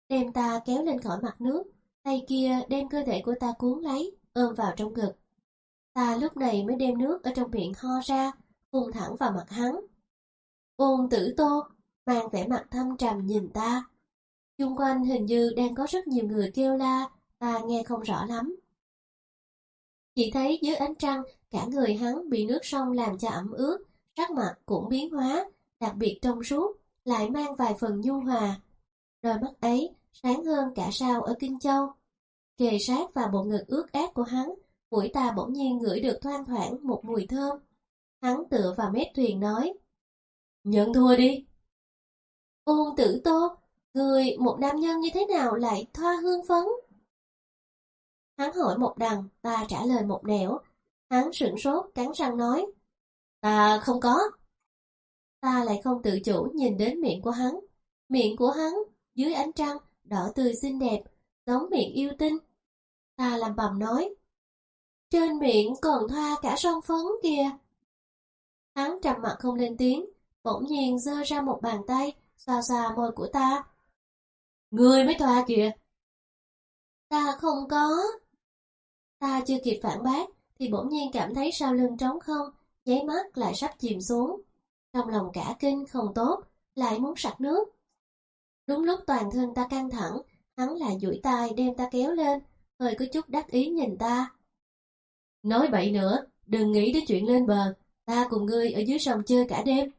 đem ta kéo lên khỏi mặt nước, tay kia đem cơ thể của ta cuốn lấy, ôm vào trong ngực. Ta lúc này mới đem nước ở trong miệng ho ra, phun thẳng vào mặt hắn. Ôn Tử Tô mang vẻ mặt thâm trầm nhìn ta. Xung quanh hình như đang có rất nhiều người kêu la, ta nghe không rõ lắm. Chỉ thấy dưới ánh trăng, cả người hắn bị nước sông làm cho ẩm ướt, sắc mặt cũng biến hóa, đặc biệt trong suốt, lại mang vài phần nhu hòa. Đôi mắt ấy sáng hơn cả sao ở Kinh Châu. Kề sát vào bộ ngực ướt át của hắn, mũi ta bỗng nhiên ngửi được thoang thoảng một mùi thơm. Hắn tựa vào mép thuyền nói: "Nhận thua đi." Ôn Tử Tô, người một nam nhân như thế nào lại thoa hương phấn? Hắn hỏi một đằng, ta trả lời một nẻo. Hắn sửng sốt, cắn răng nói: "Ta không có." Ta lại không tự chủ nhìn đến miệng của hắn. Miệng của hắn, dưới ánh trăng, đỏ tươi xinh đẹp, giống miệng yêu tinh. Ta lẩm bẩm nói: "Trên miệng còn thoa cả son phấn kìa." Hắn trầm mặt không lên tiếng, bỗng nhiên giơ ra một bàn tay, xoa xoa môi của ta. "Ngươi mới thoa kìa." "Ta không có." Ta chưa kịp phản bác, thì bỗng nhiên cảm thấy sau lưng trống không, nháy mắt lại sắp chìm xuống. Trong lòng cả kinh không tốt, lại muốn sặc nước. Đúng lúc toàn thân ta căng thẳng, hắn lại duỗi tay đem ta kéo lên, hơi có chút đắc ý nhìn ta. "Nói bậy nữa, đừng nghĩ đến chuyện lên bờ, ta cùng ngươi ở dưới sông chơi cả đêm."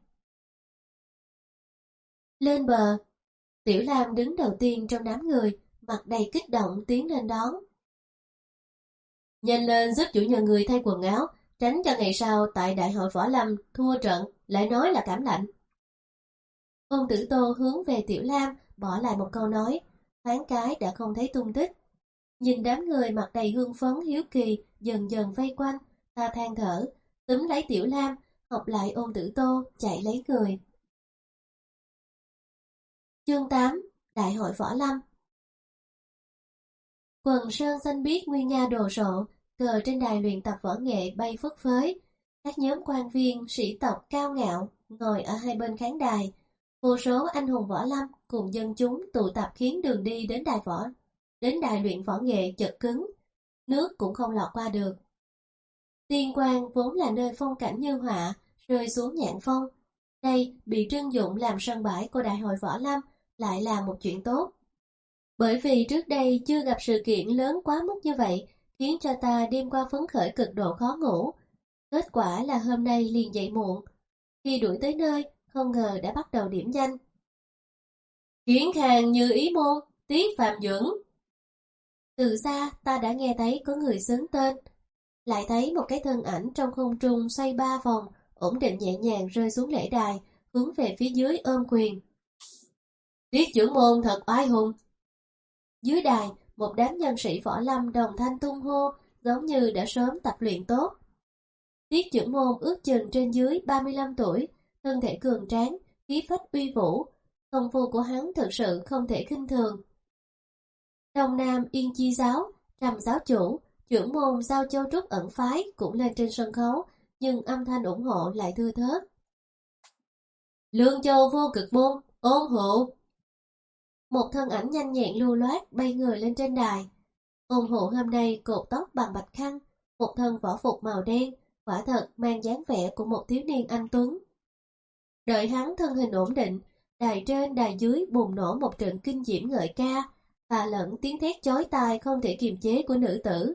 Lên bờ, Tiểu Lam đứng đầu tiên trong đám người, mặt đầy kích động tiến lên đón. "Nhanh lên giúp chủ nhân người thay quần áo, tránh cho ngày sau tại đại hội võ lâm thua trận lại nói là cảm lạnh." Ôn Tử Tô hướng về Tiểu Lam bỏ lại một câu nói, thoáng cái đã không thấy tung tích. Nhìn đám người mặt đầy hưng phấn hiếu kỳ dần dần vây quanh, ta than thở, túm lấy Tiểu Lam, học lại Ôn Tử Tô chạy lấy người. Chương tám, Đại hội võ lâm. Quần sơn xanh biếc nguyên nga đồ sộ, cờ trên đài luyện tập võ nghệ bay phất phới. Các nhóm quan viên, sĩ tộc cao ngạo ngồi ở hai bên khán đài. Vô số anh hùng võ lâm cùng dân chúng tụ tập khiến đường đi đến đài võ, đến đài luyện võ nghệ chật cứng, nước cũng không lọt qua được. Tiên Quang vốn là nơi phong cảnh như họa, rơi xuống nhạn phong. Đây bị trưng dụng làm sân bãi của đại hội võ lâm lại là một chuyện tốt. Bởi vì trước đây chưa gặp sự kiện lớn quá mức như vậy, khiến cho ta đêm qua phấn khởi cực độ khó ngủ. Kết quả là hôm nay liền dậy muộn. Khi đuổi tới nơi, không ngờ đã bắt đầu điểm danh. "Kiến Khang Như Ý Môn, Tiết Phạm Dưỡng." Từ xa ta đã nghe thấy có người xướng tên, lại thấy một cái thân ảnh trong không trung xoay ba vòng, ổn định nhẹ nhàng rơi xuống lễ đài, hướng về phía dưới ôm quyền. "Tiết trưởng môn thật oai hùng." Dưới đài, một đám nhân sĩ võ lâm đồng thanh tung hô, giống như đã sớm tập luyện tốt. Tiết trưởng môn ước chừng trên dưới ba mươi lăm tuổi, thân thể cường tráng, khí phách uy vũ, công phu của hắn thực sự không thể khinh thường. Đông Nam Yên Chi giáo, Trầm giáo chủ, trưởng môn Giao Châu Trúc ẩn phái cũng lên trên sân khấu, nhưng âm thanh ủng hộ lại thưa thớt. "Lương Châu vô cực môn, ôn hộ." Một thân ảnh nhanh nhẹn lưu loát bay người lên trên đài. Ôn hộ hôm nay cột tóc bằng bạch khăn, một thân võ phục màu đen, quả thật mang dáng vẻ của một thiếu niên anh tuấn. Đợi hắn thân hình ổn định, đài trên đài dưới bùng nổ một trận kinh diễm ngợi ca, và lẫn tiếng thét chói tai không thể kiềm chế của nữ tử.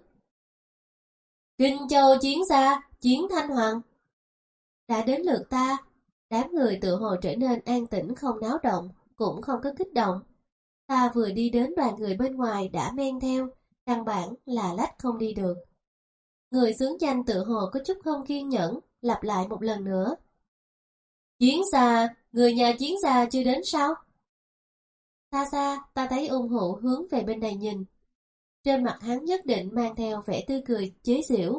"Kinh Châu chiến xa, chiến Thanh Hoàng." Đã đến lượt ta, đám người tự hồ trở nên an tĩnh không náo động, cũng không có kích động. Ta vừa đi đến đoàn người bên ngoài đã men theo, căn bản là lách không đi được. Người xướng danh tự hồ có chút không kiên nhẫn, lặp lại một lần nữa. "Chiến xa, người nhà chiến xa chưa đến sao?" Xa xa, ta thấy ôn hụ hướng về bên này nhìn. Trên mặt hắn nhất định mang theo vẻ tươi cười chế giễu.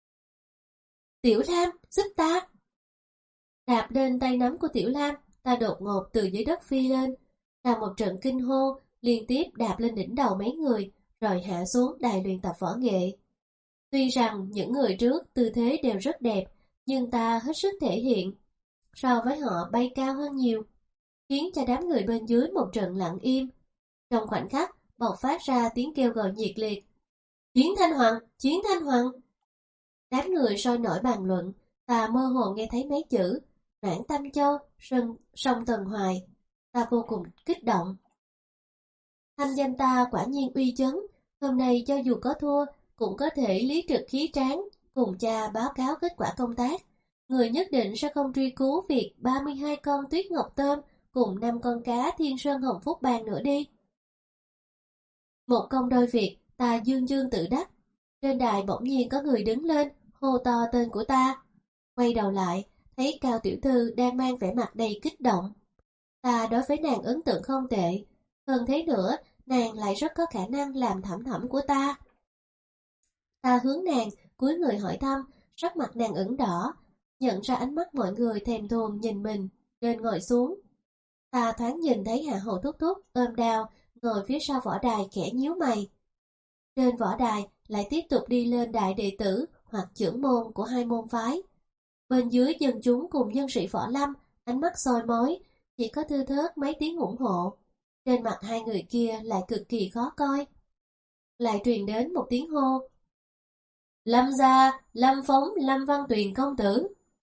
"Tiểu Lam, giúp ta!" Đạp lên tay nắm của Tiểu Lam, ta đột ngột từ dưới đất phi lên, là một trận kinh hô, liên tiếp đạp lên đỉnh đầu mấy người, rồi hạ xuống đài luyện tập võ nghệ. Tuy rằng những người trước tư thế đều rất đẹp, nhưng ta hết sức thể hiện, so với họ bay cao hơn nhiều, khiến cho đám người bên dưới một trận lặng im. Trong khoảnh khắc, bộc phát ra tiếng kêu gọi nhiệt liệt. Chiến Thanh Hoàng! Chiến Thanh Hoàng! Đám người sôi nổi bàn luận, ta mơ hồ nghe thấy mấy chữ Noãn Tâm Châu, Sân, Sông Tần Hoài. Ta vô cùng kích động. Thanh danh ta quả nhiên uy chấn, hôm nay cho dù có thua, cũng có thể lý trực khí tráng, cùng cha báo cáo kết quả công tác. Người nhất định sẽ không truy cứu việc ba mươi hai con tuyết ngọc tôm cùng năm con cá thiên sơn hồng phúc bàn nữa đi. Một công đôi việc, ta dương dương tự đắc. Trên đài bỗng nhiên có người đứng lên, hô to tên của ta. Quay đầu lại, thấy Cao tiểu thư đang mang vẻ mặt đầy kích động. Ta đối với nàng ấn tượng không tệ. Hơn thế nữa, nàng lại rất có khả năng làm thẩm thẩm của ta. Ta hướng nàng, cúi người hỏi thăm, sắc mặt nàng ửng đỏ, nhận ra ánh mắt mọi người thèm thuồng nhìn mình, nên ngồi xuống. Ta thoáng nhìn thấy Hạ Hầu Thúc Thúc ôm đao, ngồi phía sau võ đài khẽ nhíu mày. Trên võ đài lại tiếp tục đi lên đại đệ tử hoặc trưởng môn của hai môn phái. Bên dưới dân chúng cùng nhân sĩ võ lâm, ánh mắt soi mói, chỉ có thưa thớt mấy tiếng ủng hộ. Trên mặt hai người kia lại cực kỳ khó coi. Lại truyền đến một tiếng hô. Lâm gia, Lâm Phóng, Lâm Văn Tuyền công tử.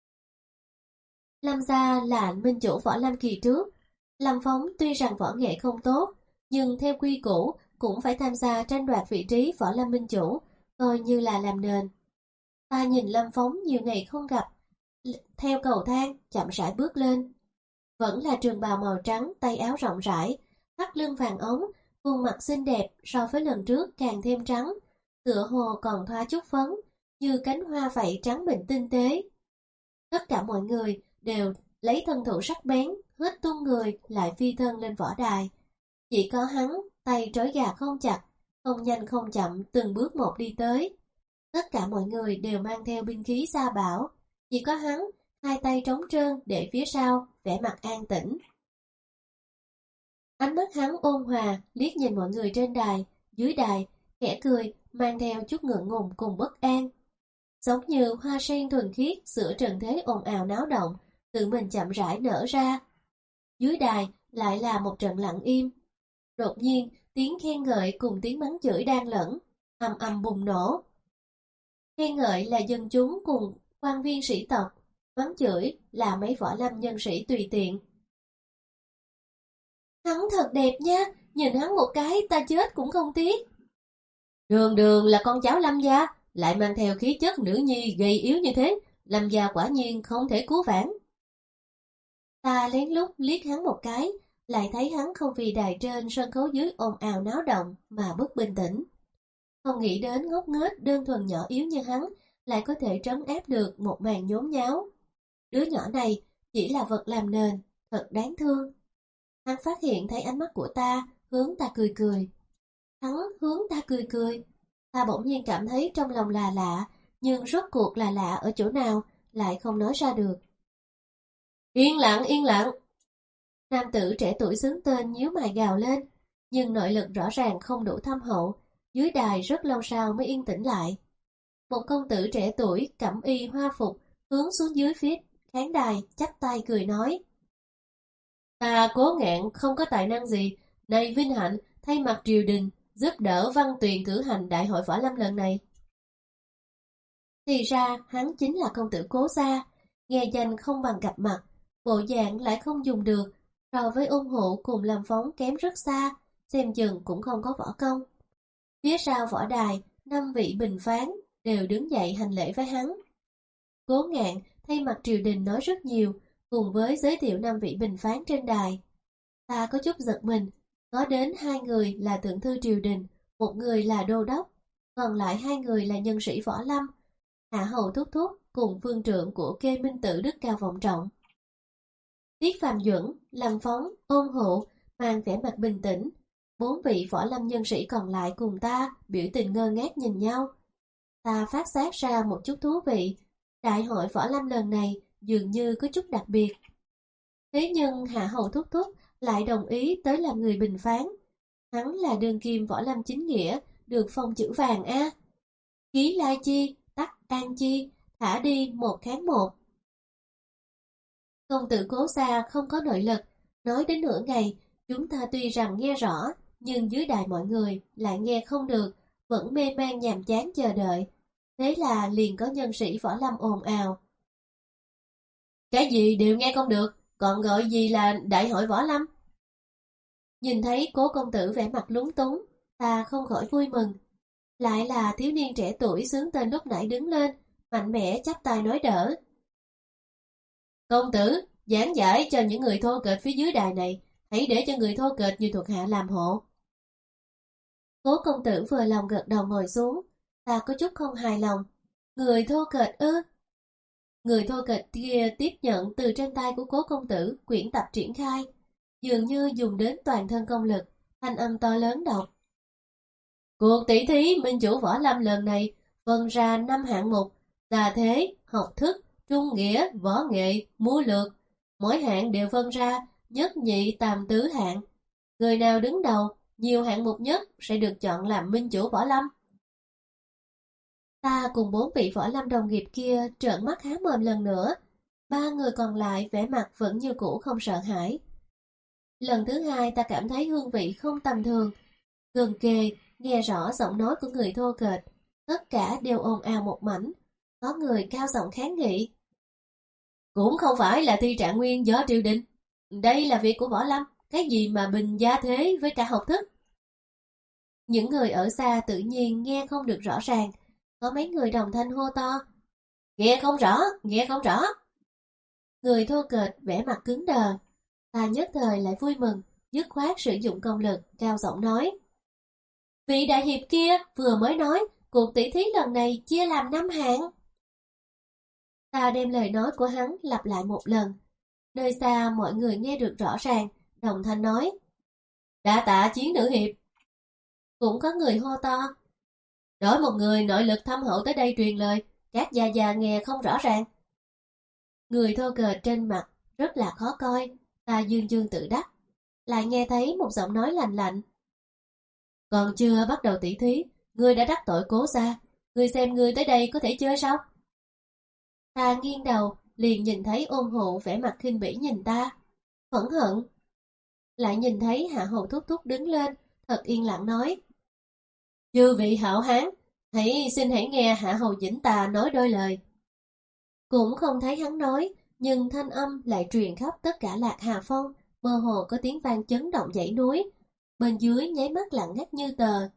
Lâm gia là minh chủ võ lâm kỳ trước. Lâm Phóng tuy rằng võ nghệ không tốt, nhưng theo quy củ cũng phải tham gia tranh đoạt vị trí võ lâm minh chủ, coi như là làm nền. Ta nhìn Lâm Phóng nhiều ngày không gặp, theo cầu thang chậm rãi bước lên. Vẫn là trường bào màu trắng, tay áo rộng rãi, thắt lưng vàng ống, khuôn mặt xinh đẹp so với lần trước càng thêm trắng, tựa hồ còn thoa chút phấn, như cánh hoa vậy trắng mịn tinh tế. Tất cả mọi người đều lấy thân thủ sắc bén, hết tung người lại phi thân lên võ đài. Chỉ có hắn, tay trói gà không chặt, không nhanh không chậm từng bước một đi tới. Tất cả mọi người đều mang theo binh khí gia bảo, chỉ có hắn, hai tay trống trơn để phía sau, vẻ mặt an tĩnh. Ánh mắt hắn ôn hòa, liếc nhìn mọi người trên đài, dưới đài, khẽ cười, mang theo chút ngượng ngùng cùng bất an. Giống như hoa sen thuần khiết giữa trần thế ồn ào náo động, tự mình chậm rãi nở ra. Dưới đài lại là một trận lặng im. Đột nhiên, tiếng khen ngợi cùng tiếng mắng chửi đang lẫn, ầm ầm bùng nổ. Khen ngợi là dân chúng cùng quan viên sĩ tộc, mắng chửi là mấy võ lâm nhân sĩ tùy tiện. Hắn thật đẹp nha, nhìn hắn một cái ta chết cũng không tiếc. Đường đường là con cháu Lâm gia, lại mang theo khí chất nữ nhi gầy yếu như thế, Lâm gia quả nhiên không thể cứu vãn. Ta lén lút liếc hắn một cái, lại thấy hắn không vì đài trên sân khấu dưới ồn ào náo động mà bất bình tĩnh. Không nghĩ đến ngốc nghếch đơn thuần nhỏ yếu như hắn lại có thể trấn áp được một màn nhốn nháo. Đứa nhỏ này chỉ là vật làm nền, thật đáng thương. Hắn phát hiện thấy ánh mắt của ta, hướng ta cười cười. Hắn hướng ta cười cười. Ta bỗng nhiên cảm thấy trong lòng là lạ, nhưng rốt cuộc là lạ ở chỗ nào, lại không nói ra được. Yên lặng, yên lặng. Nam tử trẻ tuổi xướng tên nhíu mày gào lên, nhưng nội lực rõ ràng không đủ thâm hậu, dưới đài rất lâu sau mới yên tĩnh lại. Một công tử trẻ tuổi cẩm y hoa phục hướng xuống dưới phía khán đài chắp tay cười nói. Ta Cố Ngạn không có tài năng gì, nay vinh hạnh thay mặt triều đình giúp đỡ Văn Tuyền cử hành đại hội võ lâm lần này. Thì ra hắn chính là công tử Cố gia, nghe danh không bằng gặp mặt, bộ dạng lại không dùng được, so với Ôn Hụ cùng Lâm Phóng kém rất xa, xem chừng cũng không có võ công. Phía sau võ đài, năm vị bình phán đều đứng dậy hành lễ với hắn. Cố Ngạn thay mặt triều đình nói rất nhiều, cùng với giới thiệu năm vị bình phán trên đài. Ta có chút giật mình, có đến hai người là thượng thư triều đình, một người là đô đốc, còn lại hai người là nhân sĩ võ lâm, Hạ Hầu Thúc Thúc cùng phương trượng của Kê Minh Tử đức cao vọng trọng. Tiết Phàm Duẩn, Lâm Phóng, Ôn Hụ mang vẻ mặt bình tĩnh, bốn vị võ lâm nhân sĩ còn lại cùng ta biểu tình ngơ ngác nhìn nhau. Ta phát giác ra một chút thú vị, đại hội võ lâm lần này dường như có chút đặc biệt. Thế nhưng Hạ Hầu Thúc Thúc lại đồng ý tới làm người bình phán. Hắn là đương kim võ lâm chính nghĩa, được phong chữ vàng a. Khí lai chi, tắc an chi, thả đi một kháng một. Công tử Cố gia không có nội lực, nói đến nửa ngày, chúng ta tuy rằng nghe rõ, nhưng dưới đài mọi người lại nghe không được, vẫn mê man nhàm chán chờ đợi. Thế là liền có nhân sĩ võ lâm ồn ào. Cái gì đều nghe không được, còn gọi gì là đại hội võ lâm? Nhìn thấy Cố công tử vẻ mặt lúng túng, ta không khỏi vui mừng. Lại là thiếu niên trẻ tuổi xướng tên lúc nãy đứng lên, mạnh mẽ chắp tay nói đỡ. Công tử, giảng giải cho những người thô kệch phía dưới đài này, hãy để cho người thô kệch như thuộc hạ làm hộ. Cố công tử vừa lòng gật đầu ngồi xuống, ta có chút không hài lòng. Người thô kệch ư? Người thô kệch kia tiếp nhận từ trên tay của Cố công tử quyển tập triển khai, dường như dùng đến toàn thân công lực, thanh âm to lớn đọc. Cuộc tỷ thí minh chủ võ lâm lần này phân ra năm hạng mục: tà thế, học thức, trung nghĩa, võ nghệ, múa lược. Mỗi hạng đều phân ra nhất nhị tam tứ hạng. Người nào đứng đầu nhiều hạng mục nhất sẽ được chọn làm minh chủ võ lâm. Ta cùng bốn vị võ lâm đồng nghiệp kia trợn mắt há mồm lần nữa. Ba người còn lại vẻ mặt vẫn như cũ không sợ hãi. Lần thứ hai ta cảm thấy hương vị không tầm thường. Gần kề, nghe rõ giọng nói của người thô kệch, tất cả đều ồn ào một mảnh. Có người cao giọng kháng nghị. Cũng không phải là thi trạng nguyên do triều đình. Đây là việc của võ lâm, cái gì mà bình gia thế với cả học thức. Những người ở xa tự nhiên nghe không được rõ ràng. Có mấy người đồng thanh hô to. Nghe không rõ, nghe không rõ. Người thô kệch vẻ mặt cứng đờ. Ta nhất thời lại vui mừng, dứt khoát sử dụng công lực, cao giọng nói. Vị đại hiệp kia vừa mới nói cuộc tỷ thí lần này chia làm năm hạng. Ta đem lời nói của hắn lặp lại một lần. Nơi xa mọi người nghe được rõ ràng, đồng thanh nói. Đa tạ chiến nữ hiệp. Cũng có người hô to. Đổi một người nội lực thâm hậu tới đây truyền lời, các già già nghe không rõ ràng. Người thô kệch trên mặt rất là khó coi, ta dương dương tự đắc. Lại nghe thấy một giọng nói lạnh lạnh. Còn chưa bắt đầu tỷ thí, ngươi đã đắc tội Cố gia, ngươi xem ngươi tới đây có thể chơi sao? Ta nghiêng đầu, liền nhìn thấy Ôn Hụ vẻ mặt khinh bỉ nhìn ta, phẫn hận. Lại nhìn thấy Hạ Hầu Thúc Thúc đứng lên, thật yên lặng nói. Chư vị hảo hán, hãy xin hãy nghe Hạ Hầu Dĩnh ta nói đôi lời. Cũng không thấy hắn nói, nhưng thanh âm lại truyền khắp tất cả Lạc Hà Phong, mơ hồ có tiếng vang chấn động dãy núi. Bên dưới nháy mắt lặng ngắt như tờ.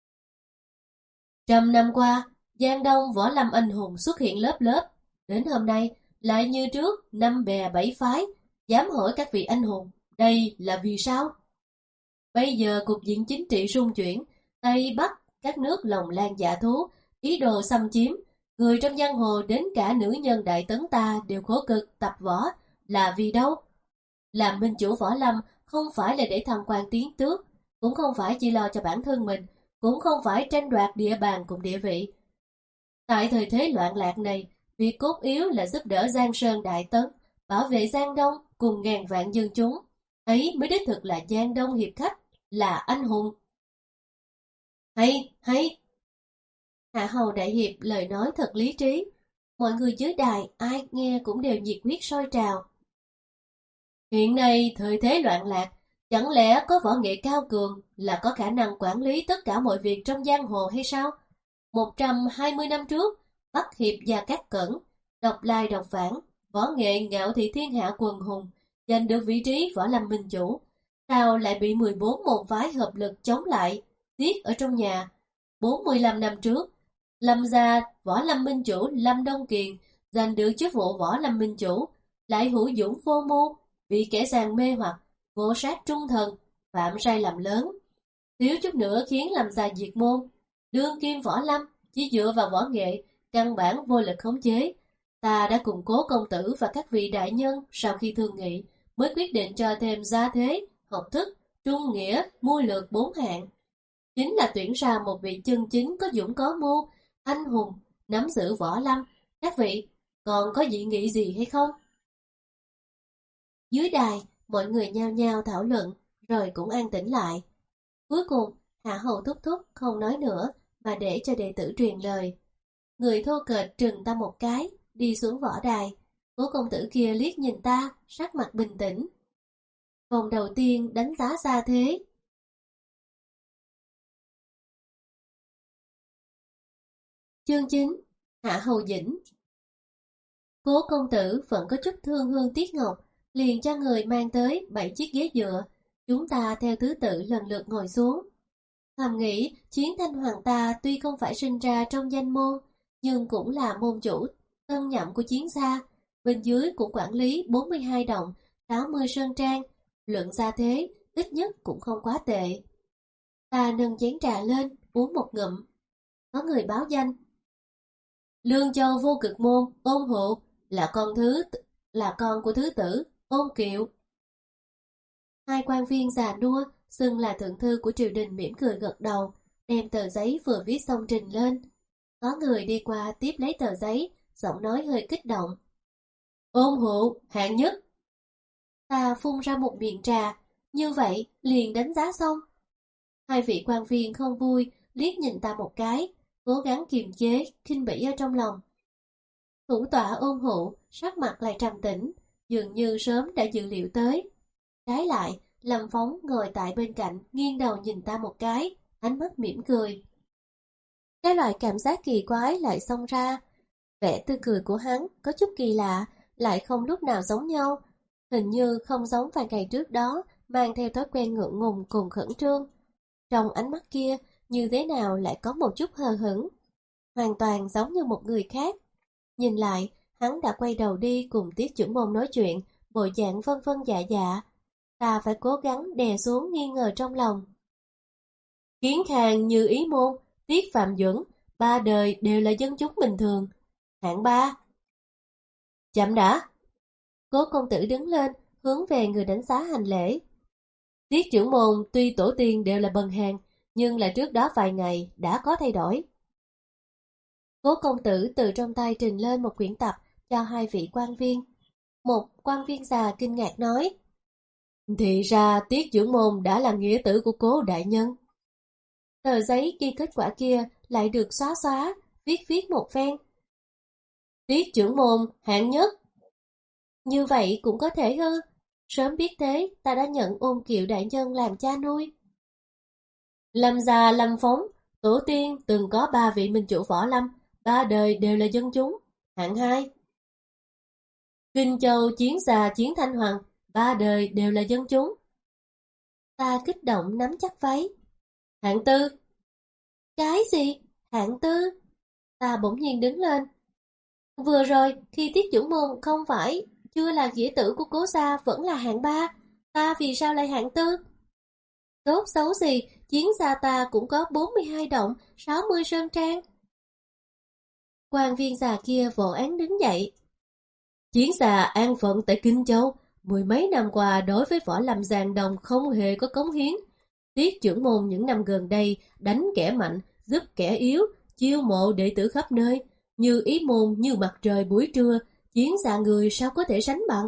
Trăm năm qua, Giang Đông võ lâm anh hùng xuất hiện lớp lớp. Đến hôm nay, lại như trước, năm bè bảy phái, dám hỏi các vị anh hùng, đây là vì sao? Bây giờ cục diện chính trị rung chuyển, Tây Bắc, các nước lòng lan dạ thú, ý đồ xâm chiếm. Người trong giang hồ đến cả nữ nhân đại tấn ta đều khổ cực tập võ, là vì đâu? Làm minh chủ võ lâm không phải là để thăng quan tiến tước, cũng không phải chỉ lo cho bản thân mình, cũng không phải tranh đoạt địa bàn cùng địa vị. Tại thời thế loạn lạc này, việc cốt yếu là giúp đỡ Giang Sơn Đại Tấn, bảo vệ Giang Đông cùng ngàn vạn dân chúng. Ấy mới đích thực là Giang Đông hiệp khách, là anh hùng. Hay, hay! Hạ Hầu Đại Hiệp lời nói thật lý trí. Mọi người dưới đài ai nghe cũng đều nhiệt huyết sôi trào. Hiện nay thời thế loạn lạc, chẳng lẽ có võ nghệ cao cường là có khả năng quản lý tất cả mọi việc trong giang hồ hay sao? Một trăm hai mươi năm trước, Bắc Hiệp và Cát Cẩn, độc lai độc phản, võ nghệ ngạo thị thiên hạ quần hùng, giành được vị trí võ lâm minh chủ. Sao lại bị mười bốn môn phái hợp lực chống lại, giết ở trong nhà? bốn mươi lăm năm trước, Lâm gia võ lâm minh chủ Lâm Đông Kiền giành được chức vụ võ lâm minh chủ, lại hữu dũng vô mưu, bị kẻ gian mê hoặc, vô sát trung thần, phạm sai lầm lớn, thiếu chút nữa khiến Lâm gia diệt môn. Đương kim võ lâm chỉ dựa vào võ nghệ, căn bản vô lực khống chế. Ta đã cùng Cố công tử và các vị đại nhân sau khi thương nghị mới quyết định cho thêm gia thế, học thức, trung nghĩa, mưu lược bốn hạng. Chính là tuyển ra một vị chân chính có dũng có mưu, anh hùng, nắm giữ võ lâm. Các vị còn có dị nghị gì hay không? Dưới đài, mọi người nhao nhao thảo luận, rồi cũng an tĩnh lại. Cuối cùng, Hạ Hầu Thúc Thúc không nói nữa, mà để cho đệ tử truyền lời. Người thô kệch trừng ta một cái, đi xuống võ đài. Cố công tử kia liếc nhìn ta, sắc mặt bình tĩnh. Vòng đầu tiên đánh giá ra thế. Chương chín. Hạ Hầu Dĩnh. Cố công tử vẫn có chút thương hương tiếc ngọc, liền cho người mang tới bảy chiếc ghế dựa. Chúng ta theo thứ tự lần lượt ngồi xuống. Thầm nghĩ, Chiến Thanh Hoàng ta tuy không phải sinh ra trong danh môn, nhưng cũng là môn chủ tân nhậm của Chiến gia. Bên dưới cũng quản lý bốn mươi hai động, sáu mươi sơn trang. Luận gia thế, ít nhất cũng không quá tệ. Ta nâng chén trà lên, uống một ngụm. Có người báo danh. Lương Châu Vô Cực Môn, Ôn Hộ, là con thứ là con của thứ tử, Ôn Kiệu. Hai quan viên già nua, xưng là thượng thư của triều đình mỉm cười gật đầu, đem tờ giấy vừa viết xong trình lên. Có người đi qua tiếp lấy tờ giấy, giọng nói hơi kích động. Ôn Hộ, hạng nhất. Ta phun ra một miệng trà, như vậy liền đánh giá xong. Hai vị quan viên không vui, liếc nhìn ta một cái, cố gắng kiềm chế, khinh bỉ ở trong lòng. Thủ tọa Ôn Hộ, sắc mặt lại trầm tĩnh, dường như sớm đã dự liệu tới. Trái lại, Lâm Phóng ngồi tại bên cạnh, nghiêng đầu nhìn ta một cái, ánh mắt mỉm cười. Cái loại cảm giác kỳ quái lại xông ra. Vẻ tươi cười của hắn có chút kỳ lạ, lại không lúc nào giống nhau. Hình như không giống vài ngày trước đó, mang theo thói quen ngượng ngùng cùng khẩn trương. Trong ánh mắt kia, như thế nào lại có một chút hờ hững. Hoàn toàn giống như một người khác. Nhìn lại, hắn đã quay đầu đi cùng Tiết Chưởng Môn nói chuyện, bộ dạng vân vân dạ dạ. Ta phải cố gắng đè xuống nghi ngờ trong lòng. Kiến Khang Như Ý Môn, Tiết Phạm Duẩn, ba đời đều là dân chúng bình thường. Hạng ba. Chậm đã. Cố công tử đứng lên, hướng về người đánh giá hành lễ. Tiết Chưởng Môn tuy tổ tiên đều là bần hàn, nhưng là trước đó vài ngày đã có thay đổi. Cố công tử từ trong tay trình lên một quyển tập cho hai vị quan viên. Một quan viên già kinh ngạc nói. Thì ra Tiết Chưởng Môn đã là nghĩa tử của Cố đại nhân. Tờ giấy ghi kết quả kia lại được xóa xóa, viết viết một phen. Tiết Chưởng Môn hạng nhất. Như vậy cũng có thể hư. Sớm biết thế, ta đã nhận Ôn Kiệu đại nhân làm cha nuôi. Lâm gia Lâm Phóng, tổ tiên từng có ba vị minh chủ võ lâm, ba đời đều là dân chúng. Hạng hai. Kinh Châu Chiến gia Chiến Thanh Hoàng, ba đời đều là dân chúng. Ta kích động nắm chắc váy. Hạng tư. Cái gì? Hạng tư? Ta bỗng nhiên đứng lên. Vừa rồi, khi Tiết Chưởng Môn không phải chưa là nghĩa tử của Cố gia vẫn là hạng ba, ta vì sao lại hạng tư? Tốt xấu gì, Chiến gia ta cũng có bốn mươi hai động, sáu mươi sơn trang. Quan viên già kia vội án đứng dậy. Chiến gia an phận tại Kinh Châu, mười mấy năm qua đối với võ lâm giang đồng không hề có cống hiến. Tiết Chưởng Môn những năm gần đây đánh kẻ mạnh, giúp kẻ yếu, chiêu mộ đệ tử khắp nơi, như Ý Môn như mặt trời buổi trưa, Chiến gia người sao có thể sánh bằng.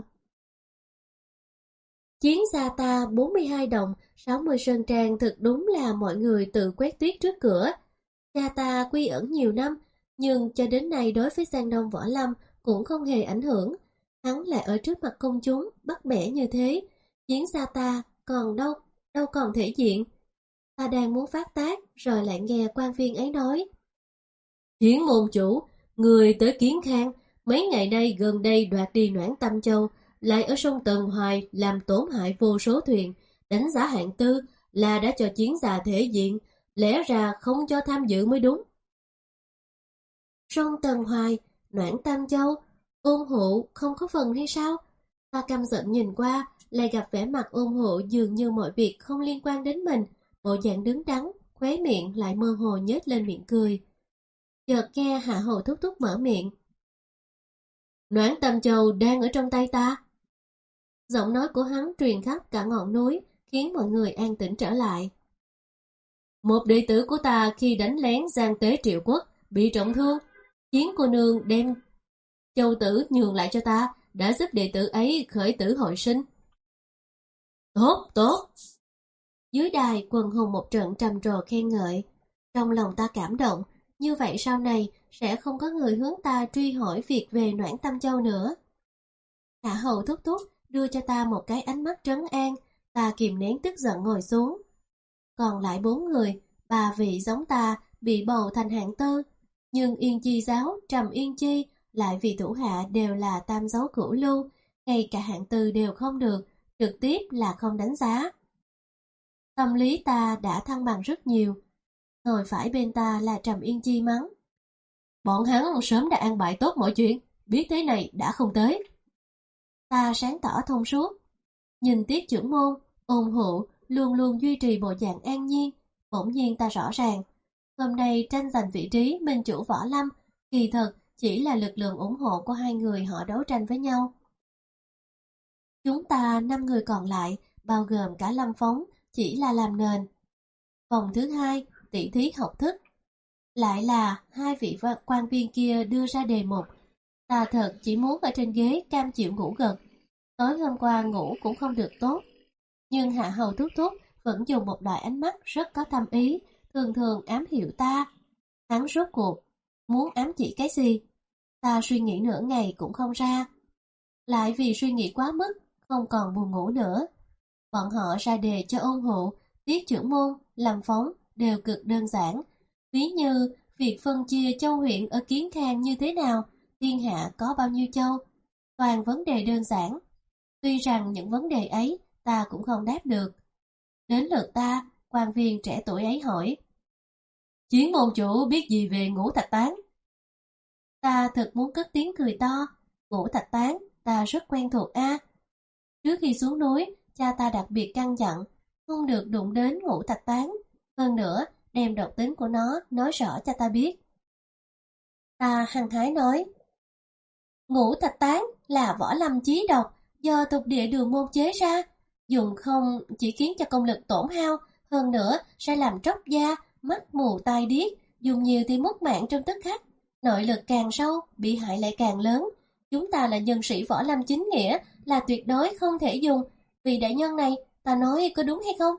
Chiến gia ta bốn mươi hai đồng, sáu mươi sơn trang thực đúng là mọi người tự quét tuyết trước cửa. Cha ta quy ẩn nhiều năm, nhưng cho đến nay đối với Giang Đông võ lâm cũng không hề ảnh hưởng. Hắn lại ở trước mặt công chúng, bắt bẻ như thế. Chiến gia ta còn đâu, đâu còn thể diện. Ta đang muốn phát tác, rồi lại nghe quan viên ấy nói. Chiến môn chủ, người tới Kiến Khang, mấy ngày nay gần đây đoạt đi Noãn Tâm Châu, lại ở sông Tần Hoài làm tổn hại vô số thuyền, đánh giá hạng tư là đã cho Chiến gia thể diện, lẽ ra không cho tham dự mới đúng. Sông Tần Hoài, Noãn Tam Châu, Ôn Hộ không có phần hay sao? Ta căm giận nhìn qua, lại gặp vẻ mặt Ôn Hộ dường như mọi việc không liên quan đến mình, bộ dạng đứng đắn, khóe miệng lại mơ hồ nhếch lên miệng cười. Chợt nghe Hạ Hầu thúc thúc mở miệng. Noãn Tam Châu đang ở trong tay ta. Giọng nói của hắn truyền khắp cả ngọn núi, khiến mọi người an tĩnh trở lại. Một đệ tử của ta khi đánh lén Giang Tế Triệu Quốc, bị trọng thương. Chiến cô nương đem châu tử nhường lại cho ta, đã giúp đệ tử ấy khởi tử hồi sinh. Tốt, tốt. Dưới đài quần hùng một trận trầm trồ khen ngợi. Trong lòng ta cảm động, như vậy sau này sẽ không có người hướng ta truy hỏi việc về Noãn Tâm Châu nữa. Hạ Hầu thúc thúc đưa cho ta một cái ánh mắt trấn an, ta kìm nén tức giận ngồi xuống. Còn lại bốn người, ba vị giống ta bị bầu thành hạng tư. Nhưng Yên Chi giáo, Trầm Yên Chi lại vì thủ hạ đều là tam giáo cửu lưu, ngay cả hạng tư đều không được, trực tiếp là không đánh giá. Tâm lý ta đã thăng bằng rất nhiều. Ngồi phải bên ta là Trầm Yên Chi mắng. Bọn hắn sớm đã an bài tốt mọi chuyện, biết thế này đã không tới. Ta sáng tỏ thông suốt. Nhìn Tiết trưởng môn, ôn hữu, luôn luôn duy trì bộ dạng an nhiên, bỗng nhiên ta rõ ràng. Hôm nay tranh giành vị trí minh chủ võ lâm, kỳ thật chỉ là lực lượng ủng hộ của hai người họ đấu tranh với nhau. Chúng ta năm người còn lại, bao gồm cả Lâm Phóng, chỉ là làm nền. Vòng thứ hai, tỷ thí học thức. Lại là hai vị quan viên kia đưa ra đề mục. Ta thật chỉ muốn ở trên ghế cam chịu ngủ gật. Tối hôm qua ngủ cũng không được tốt. Nhưng Hạ Hầu Thúc Thúc vẫn dùng một loại ánh mắt rất có thâm ý, thường thường ám hiệu ta. Hắn rốt cuộc muốn ám chỉ cái gì? Ta suy nghĩ nửa ngày cũng không ra. Lại vì suy nghĩ quá mức, không còn buồn ngủ nữa. Bọn họ ra đề cho ôn hữu, Tiết trưởng môn, Lâm Phóng đều cực đơn giản. Ví như việc phân chia châu huyện ở Kiến Khang như thế nào, thiên hạ có bao nhiêu châu. Toàn vấn đề đơn giản. Tuy rằng những vấn đề ấy ta cũng không đáp được. Đến lượt ta, quan viên trẻ tuổi ấy hỏi. Chiến môn chủ biết gì về Ngũ Thạch Tán? Ta thật muốn cất tiếng cười to. Ngũ Thạch Tán, ta rất quen thuộc a. Trước khi xuống núi, cha ta đặc biệt căn dặn, không được đụng đến Ngũ Thạch Tán. Hơn nữa, đem độc tính của nó nói rõ cho ta biết. Ta hăng hái nói. Ngũ Thạch Tán là võ lâm chí độc do tục địa đường môn chế ra. Dùng không chỉ khiến cho công lực tổn hao, hơn nữa sẽ làm tróc da, mắt mù tai điếc, dùng nhiều thì mất mạng trong tức khắc. Nội lực càng sâu, bị hại lại càng lớn. Chúng ta là nhân sĩ võ lâm chính nghĩa, là tuyệt đối không thể dùng. Vì đại nhân này, ta nói có đúng hay không?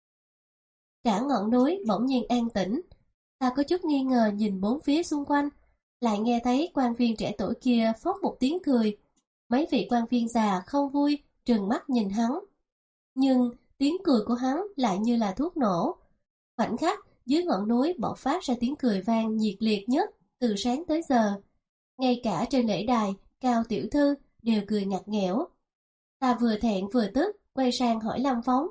Cả ngọn núi bỗng nhiên an tĩnh. Ta có chút nghi ngờ nhìn bốn phía xung quanh, lại nghe thấy quan viên trẻ tuổi kia phốc một tiếng cười. Mấy vị quan viên già không vui, trừng mắt nhìn hắn. Nhưng tiếng cười của hắn lại như là thuốc nổ. Khoảnh khắc, dưới ngọn núi bộc phát ra tiếng cười vang nhiệt liệt nhất từ sáng tới giờ. Ngay cả trên lễ đài, Cao tiểu thư đều cười ngặt nghẽo. Ta vừa thẹn vừa tức, quay sang hỏi Lâm Phóng.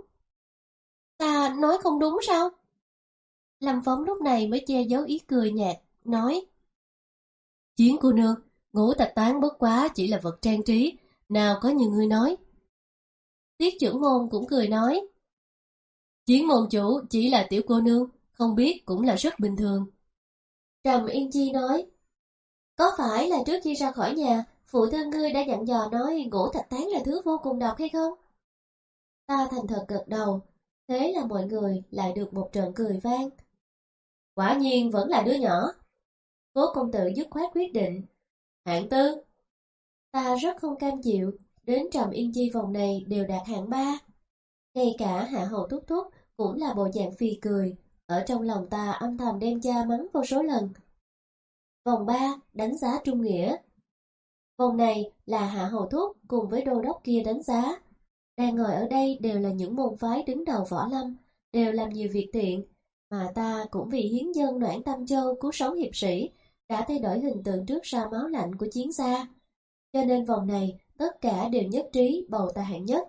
Ta nói không đúng sao? Lâm Phóng lúc này mới che giấu ý cười nhạt, nói. Chiến cô nương, Ngũ Thạch Tán bất quá chỉ là vật trang trí, nào có như ngươi nói. Tiết trưởng môn cũng cười nói. Chiến môn chủ chỉ là tiểu cô nương, không biết cũng là rất bình thường. Trầm Yên Chi nói. Có phải là trước khi ra khỏi nhà, phụ thân ngươi đã dặn dò nói Ngũ Thạch Tán là thứ vô cùng độc hay không? Ta thành thật gật đầu, thế là mọi người lại được một trận cười vang. Quả nhiên vẫn là đứa nhỏ. Cố công tử dứt khoát quyết định. Hạng tư. Ta rất không cam chịu, đến Trầm Yên Chi vòng này đều đạt hạng ba. Ngay cả Hạ Hầu Thúc Thúc cũng là bộ dạng phì cười, ở trong lòng ta âm thầm đem cha mắng vô số lần. Vòng ba, đánh giá trung nghĩa. Vòng này là Hạ Hầu Thúc cùng với đô đốc kia đánh giá. Đang ngồi ở đây đều là những môn phái đứng đầu võ lâm, đều làm nhiều việc thiện, mà ta cũng vì hiến dân Noãn Tâm Châu cứu sống hiệp sĩ, đã thay đổi hình tượng trước sau máu lạnh của chiến gia. Cho nên vòng này tất cả đều nhất trí bầu ta hạng nhất.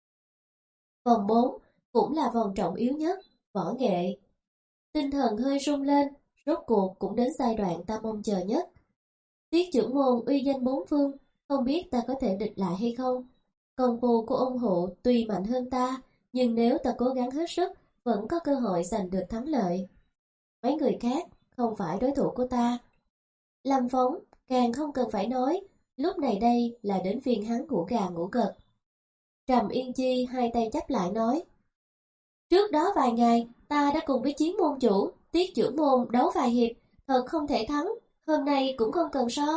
Vòng bốn cũng là vòng trọng yếu nhất, võ nghệ. Tinh thần hơi rung lên, rốt cuộc cũng đến giai đoạn ta mong chờ nhất. Tiết trưởng môn uy danh bốn phương, không biết ta có thể địch lại hay không. Công phu của ôn hộ tuy mạnh hơn ta, nhưng nếu ta cố gắng hết sức, vẫn có cơ hội giành được thắng lợi. Mấy người khác không phải đối thủ của ta. Lâm Phóng càng không cần phải nói, lúc này đây là đến phiên hắn ngủ gà ngủ gật. Trầm Yên Chi hai tay chắp lại nói. Trước đó vài ngày, ta đã cùng với Chiến môn chủ, Tiết trưởng môn đấu vài hiệp, thật không thể thắng, hôm nay cũng không cần so.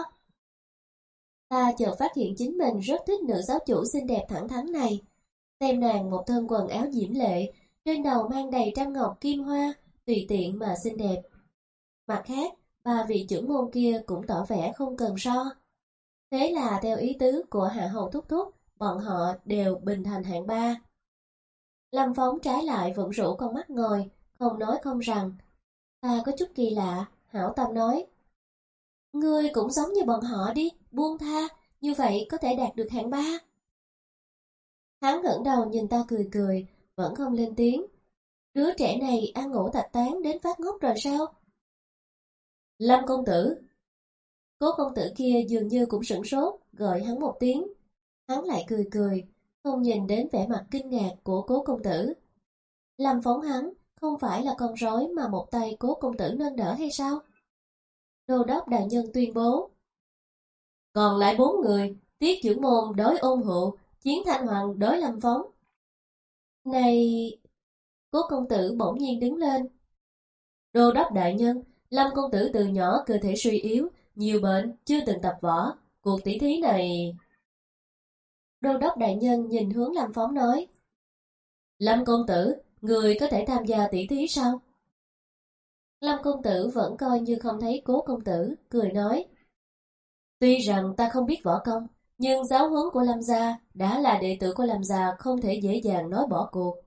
Ta chợt phát hiện chính mình rất thích nữ giáo chủ xinh đẹp thẳng thắn này. Xem nàng một thân quần áo diễm lệ, trên đầu mang đầy trăm ngọc kim hoa, tùy tiện mà xinh đẹp. Mặt khác, ba vị trưởng môn kia cũng tỏ vẻ không cần so. Thế là theo ý tứ của Hạ Hầu Thúc Thúc, bọn họ đều bình thành hạng ba. Lâm Phóng trái lại vẫn rủ con mắt ngồi, không nói không rằng. Ta có chút kỳ lạ, hảo tâm nói. Ngươi cũng giống như bọn họ đi, buông tha, như vậy có thể đạt được hạng ba. Hắn ngẩng đầu nhìn ta cười cười, vẫn không lên tiếng. Đứa trẻ này ăn ngủ tạch tán đến phát ngốc rồi sao? Lâm công tử. Cố công tử kia dường như cũng sửng sốt, gọi hắn một tiếng. Hắn lại cười cười, không nhìn đến vẻ mặt kinh ngạc của cố công tử. Lâm Phóng hắn không phải là con rối mà một tay cố công tử nâng đỡ hay sao? Đô đốc đại nhân tuyên bố. Còn lại bốn người, Tiết trưởng môn đối Ôn Hụ, Chiến Thanh Hoàng đối Lâm Phóng. Này... Cố công tử bỗng nhiên đứng lên. Đô đốc đại nhân, Lâm công tử từ nhỏ cơ thể suy yếu, nhiều bệnh, chưa từng tập võ. Cuộc tỷ thí này... Đô đốc đại nhân nhìn hướng Lâm Phóng nói. Lâm công tử, người có thể tham gia tỷ thí sao? Lâm công tử vẫn coi như không thấy cố công tử, cười nói. Tuy rằng ta không biết võ công, nhưng giáo huấn của Lâm gia đã là đệ tử của Lâm gia không thể dễ dàng nói bỏ cuộc.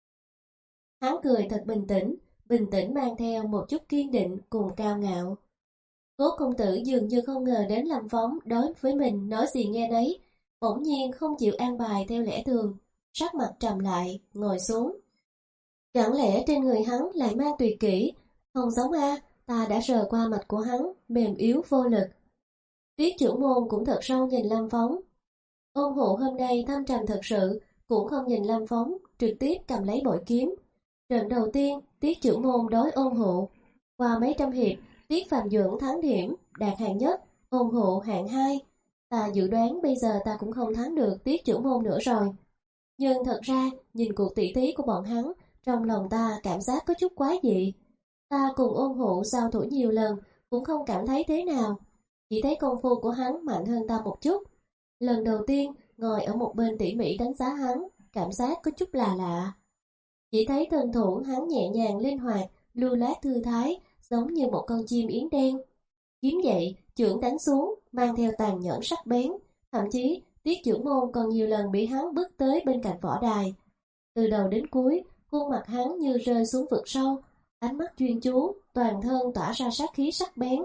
Hắn cười thật bình tĩnh, bình tĩnh mang theo một chút kiên định cùng cao ngạo. Cố công tử dường như không ngờ đến Lâm Phóng đối với mình nói gì nghe nấy, bỗng nhiên không chịu an bài theo lẽ thường, sắc mặt trầm lại, ngồi xuống. Chẳng lẽ trên người hắn lại mang tuyệt kỹ? Không giống a, ta đã sờ qua mặt của hắn, mềm yếu vô lực. Tiết trưởng môn cũng thật sâu nhìn Lâm Phóng. Ôn Hụ hôm nay thâm trầm thật sự, cũng không nhìn Lâm Phóng, trực tiếp cầm lấy bội kiếm. Trận đầu tiên, Tiết trưởng môn đối Ôn Hụ. Qua mấy trăm hiệp, Tiết Phàm Duẩn thắng điểm, đạt hạng nhất, Ôn Hụ hạng hai. Ta dự đoán bây giờ ta cũng không thắng được Tiết trưởng môn nữa rồi. Nhưng thật ra, nhìn cuộc tỷ thí của bọn hắn, trong lòng ta cảm giác có chút quái dị. Ta cùng Ôn Hụ giao thủ nhiều lần, cũng không cảm thấy thế nào. Chỉ thấy công phu của hắn mạnh hơn ta một chút. Lần đầu tiên, ngồi ở một bên tỉ mỉ đánh giá hắn, cảm giác có chút là lạ. Chỉ thấy thân thủ hắn nhẹ nhàng linh hoạt, lưu loát thư thái, giống như một con chim yến đen. Kiếm dậy, chưởng đánh xuống, mang theo tàn nhẫn sắc bén. Thậm chí, Tiết trưởng môn còn nhiều lần bị hắn bước tới bên cạnh võ đài. Từ đầu đến cuối, khuôn mặt hắn như rơi xuống vực sâu, ánh mắt chuyên chú, toàn thân tỏa ra sát khí sắc bén.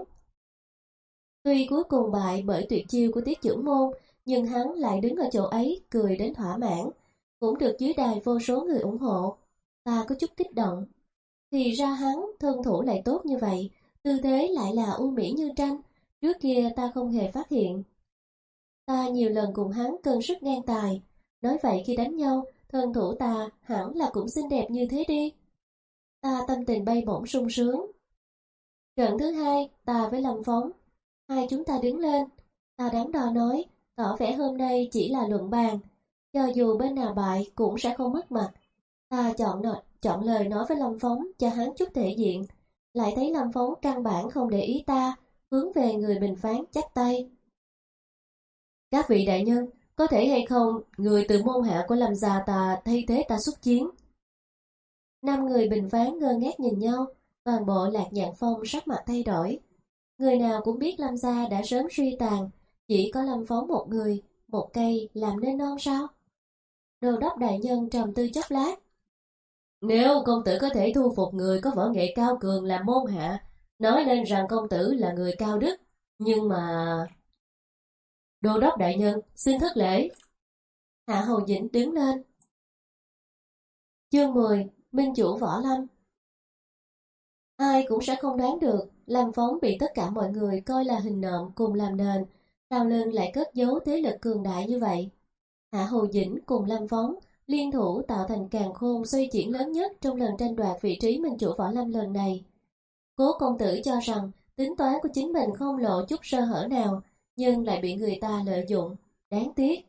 Tuy cuối cùng bại bởi tuyệt chiêu của Tiết trưởng môn, nhưng hắn lại đứng ở chỗ ấy cười đến thỏa mãn, cũng được dưới đài vô số người ủng hộ. Ta có chút kích động. Thì ra hắn, thân thủ lại tốt như vậy, tư thế lại là u mỹ như tranh, trước kia ta không hề phát hiện. Ta nhiều lần cùng hắn cân sức ngang tài, nói vậy khi đánh nhau, thân thủ ta hẳn là cũng xinh đẹp như thế đi. Ta tâm tình bay bổng sung sướng. Trận thứ hai, ta với Lâm Phóng. Hai chúng ta đứng lên, ta đắn đo nói, tỏ vẻ hôm nay chỉ là luận bàn, cho dù bên nào bại cũng sẽ không mất mặt. Ta chọn nợ, chọn lời nói với Lâm Phóng cho hắn chút thể diện, lại thấy Lâm Phóng căn bản không để ý ta, hướng về người bình phán chắp tay. Các vị đại nhân, có thể hay không, người từ môn hạ của Lâm gia ta thay thế ta xuất chiến. Năm người bình phán ngơ ngác nhìn nhau, toàn bộ Lạc Nhạn Phong sắc mặt thay đổi. Người nào cũng biết Lâm gia đã sớm suy tàn, chỉ có Lâm Phóng một người, một cây làm nên non sao? Đô đốc đại nhân trầm tư chốc lát. Nếu công tử có thể thu phục người có võ nghệ cao cường làm môn hạ, nói lên rằng công tử là người cao đức, nhưng mà... Đô đốc đại nhân, xin thất lễ. Hạ Hầu Dĩnh đứng lên. Chương mười, Minh chủ Võ Lâm. Ai cũng sẽ không đoán được, Lâm Phóng bị tất cả mọi người coi là hình nộm cùng làm nền, sau lưng lại cất giấu thế lực cường đại như vậy. Hạ Hầu Dĩnh cùng Lâm Phóng liên thủ tạo thành càn khôn xoay chuyển lớn nhất trong lần tranh đoạt vị trí Minh chủ Võ Lâm lần này. Cố công tử cho rằng tính toán của chính mình không lộ chút sơ hở nào, nhưng lại bị người ta lợi dụng, đáng tiếc.